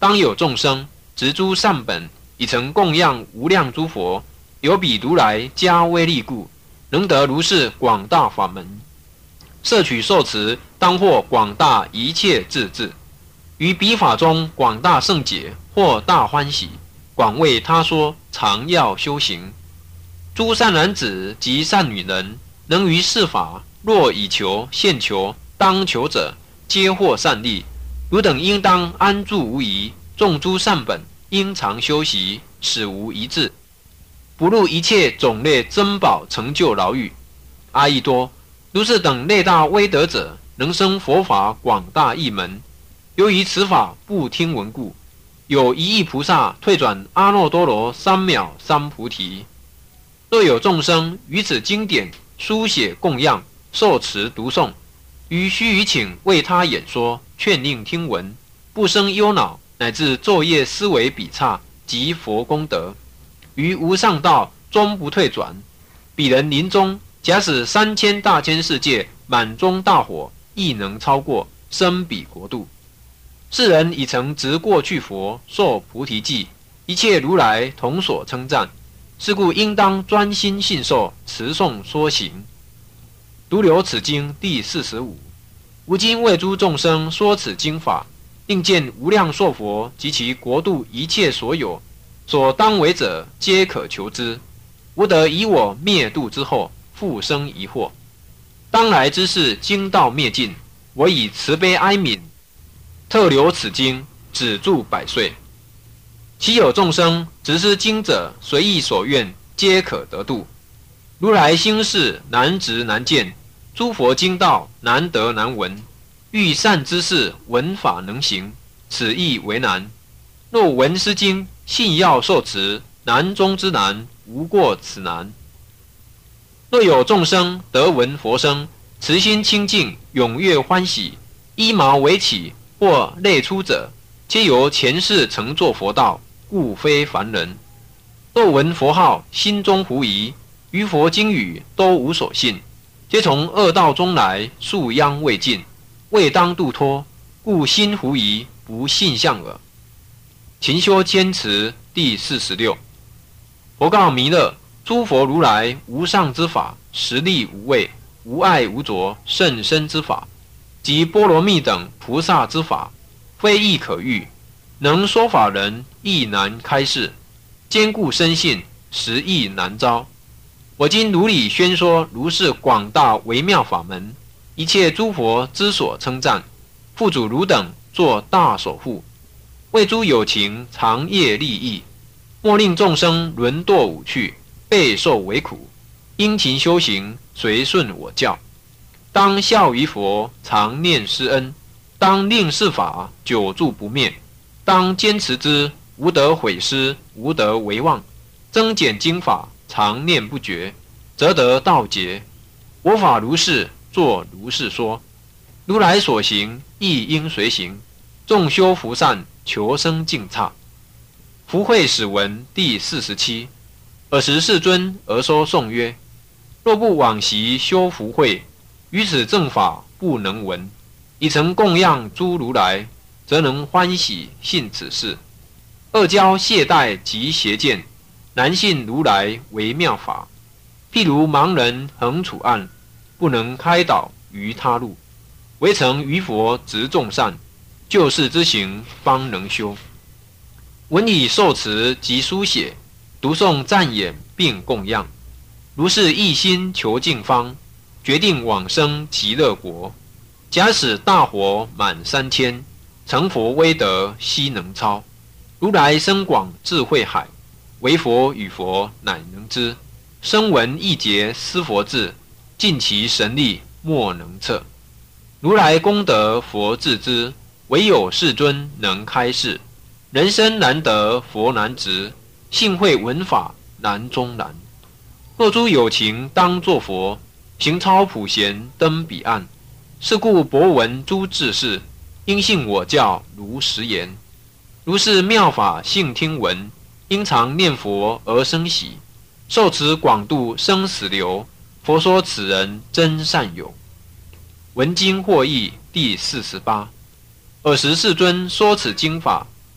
当有众生执诸善本，已曾供养无量诸佛，有比如来加威力故，能得如是广大法门。摄取受持，当获广大一切智智。于彼法中广大圣解，或大欢喜，广为他说，常要修行。诸善男子及善女人，能于是法，若以求、现求、当求者，皆获善利。汝等应当安住无疑，种诸善本，应常修习，使无一滞，不入一切种类珍宝成就牢狱。阿逸多，如是等类大威德者，能生佛法广大义门。由于此法不听闻故，有一亿菩萨退转阿耨多罗三藐三菩提。若有众生于此经典书写供养，受持读诵，于须臾请为他演说，劝令听闻，不生忧恼，乃至昼夜思维比刹及佛功德，于无上道终不退转。彼人临终，假使三千大千世界满中大火，亦能超过，生彼国度。世人已曾执过去佛，受菩提记，一切如来同所称赞。是故应当专心信受，持诵说行。独留此经第四十五。吾今为诸众生说此经法，令见无量寿佛及其国度一切所有，所当为者，皆可求之。吾得以我灭度之后，复生疑惑。当来之事经道灭尽，我以慈悲哀悯，特留此经，止住百岁。其有众生执思经者，随意所愿，皆可得度。如来心事难执难见，诸佛经道难得难闻。欲善之事，闻法能行，此亦为难。若闻是经，信要受持，难中之难，无过此难。若有众生得闻佛声，慈心清净，踊跃欢喜，衣毛为起或类出者，皆由前世曾作佛道，故非凡人。若闻佛号，心中狐疑，于佛经语都无所信，皆从恶道中来，树殃未尽，未当度脱，故心狐疑，不信相耳。勤修坚持第四十六。佛告弥勒：诸佛如来无上之法，实力无畏，无碍无着，甚深之法，即波罗蜜等菩萨之法，非易可喻，能说法人亦难开示，坚固深信，实亦难招。我今如理宣说如是广大微妙法门，一切诸佛之所称赞，父祖汝等作大守护，为诸有情长夜利益，莫令众生沦堕五趣，备受为苦。殷勤修行，随顺我教。当孝于佛，常念师恩。当令是法，久住不灭。当坚持之，无得毁失，无得为忘。增减经法，常念不绝，则得道劫。我法如是，作如是说。如来所行，亦应随行。众修福善，求生净刹。福慧始文第四十七。尔时世尊而说颂曰：若不往昔修福慧，于此正法不能闻。已曾供养诸如来，则能欢喜信此事。恶交懈怠及邪见，难信如来为妙法。譬如盲人横处岸，不能开导于他路。唯曾于佛执众善，救世之行方能修。闻以受持及书写，读诵赞演并供养，如是一心求净方，决定往生极乐国。假使大火满三千，成佛威德悉能超。如来深广智慧海，唯佛与佛乃能知。声闻一劫思佛智，尽其神力莫能测。如来功德佛自知，唯有世尊能开示。人生难得佛难值，幸会闻法难中难。若诸有情当作佛，行超普贤登彼岸。是故博闻诸智士，应信我教如实言。如是妙法信听闻，应常念佛而生喜。受持广度生死流，佛说此人真善友。文经获益第四十八。尔时世尊说此经法，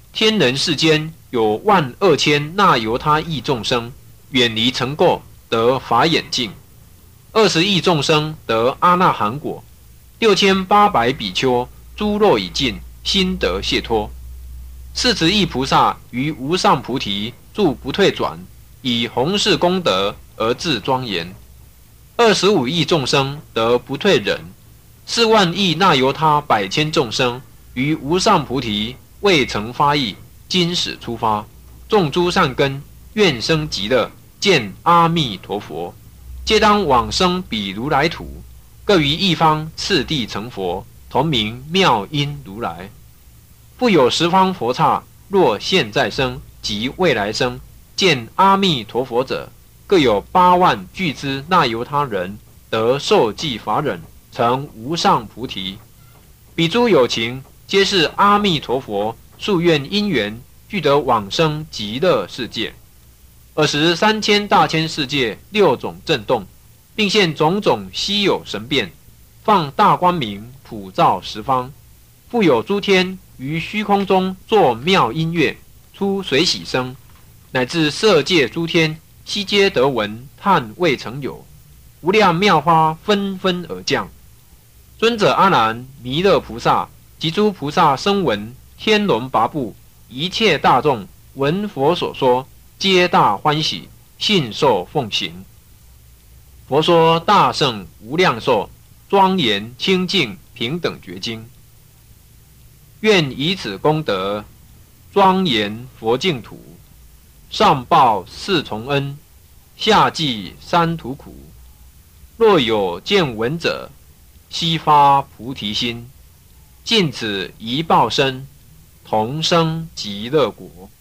天人世间有万二千那由他亿众生，远离尘垢，得法眼净；二十亿众生得阿那含果；六千八百比丘诸肉已尽，心得解脱；四十亿菩萨于无上菩提住不退转，以弘誓功德而自庄严；二十五亿众生得不退忍；四万亿那由他百千众生于无上菩提未曾发意，今始出发，种诸善根，愿生极乐，见阿弥陀佛，皆当往生彼如来土，各于一方次第成佛，同名妙音如来。复有十方佛刹，若现在生及未来生，见阿弥陀佛者，各有八万俱之那由他人得受记法忍，成无上菩提。彼诸有情，皆是阿弥陀佛夙愿因缘，具得往生极乐世界。尔时三千大千世界六种震动，并现种种稀有神变，放大光明，普照十方。复有诸天于虚空中作妙音乐，出随喜声，乃至色界诸天悉皆得闻，叹未曾有。无量妙花纷纷而降。尊者阿难、弥勒菩萨及诸菩萨声闻、天龙八部一切大众闻佛所说，皆大欢喜，信受奉行。佛说大圣无量寿，庄严清净平等觉经。愿以此功德，庄严佛净土，上报四重恩，下济三途苦。若有见闻者，悉发菩提心，尽此一报身，同生极乐国。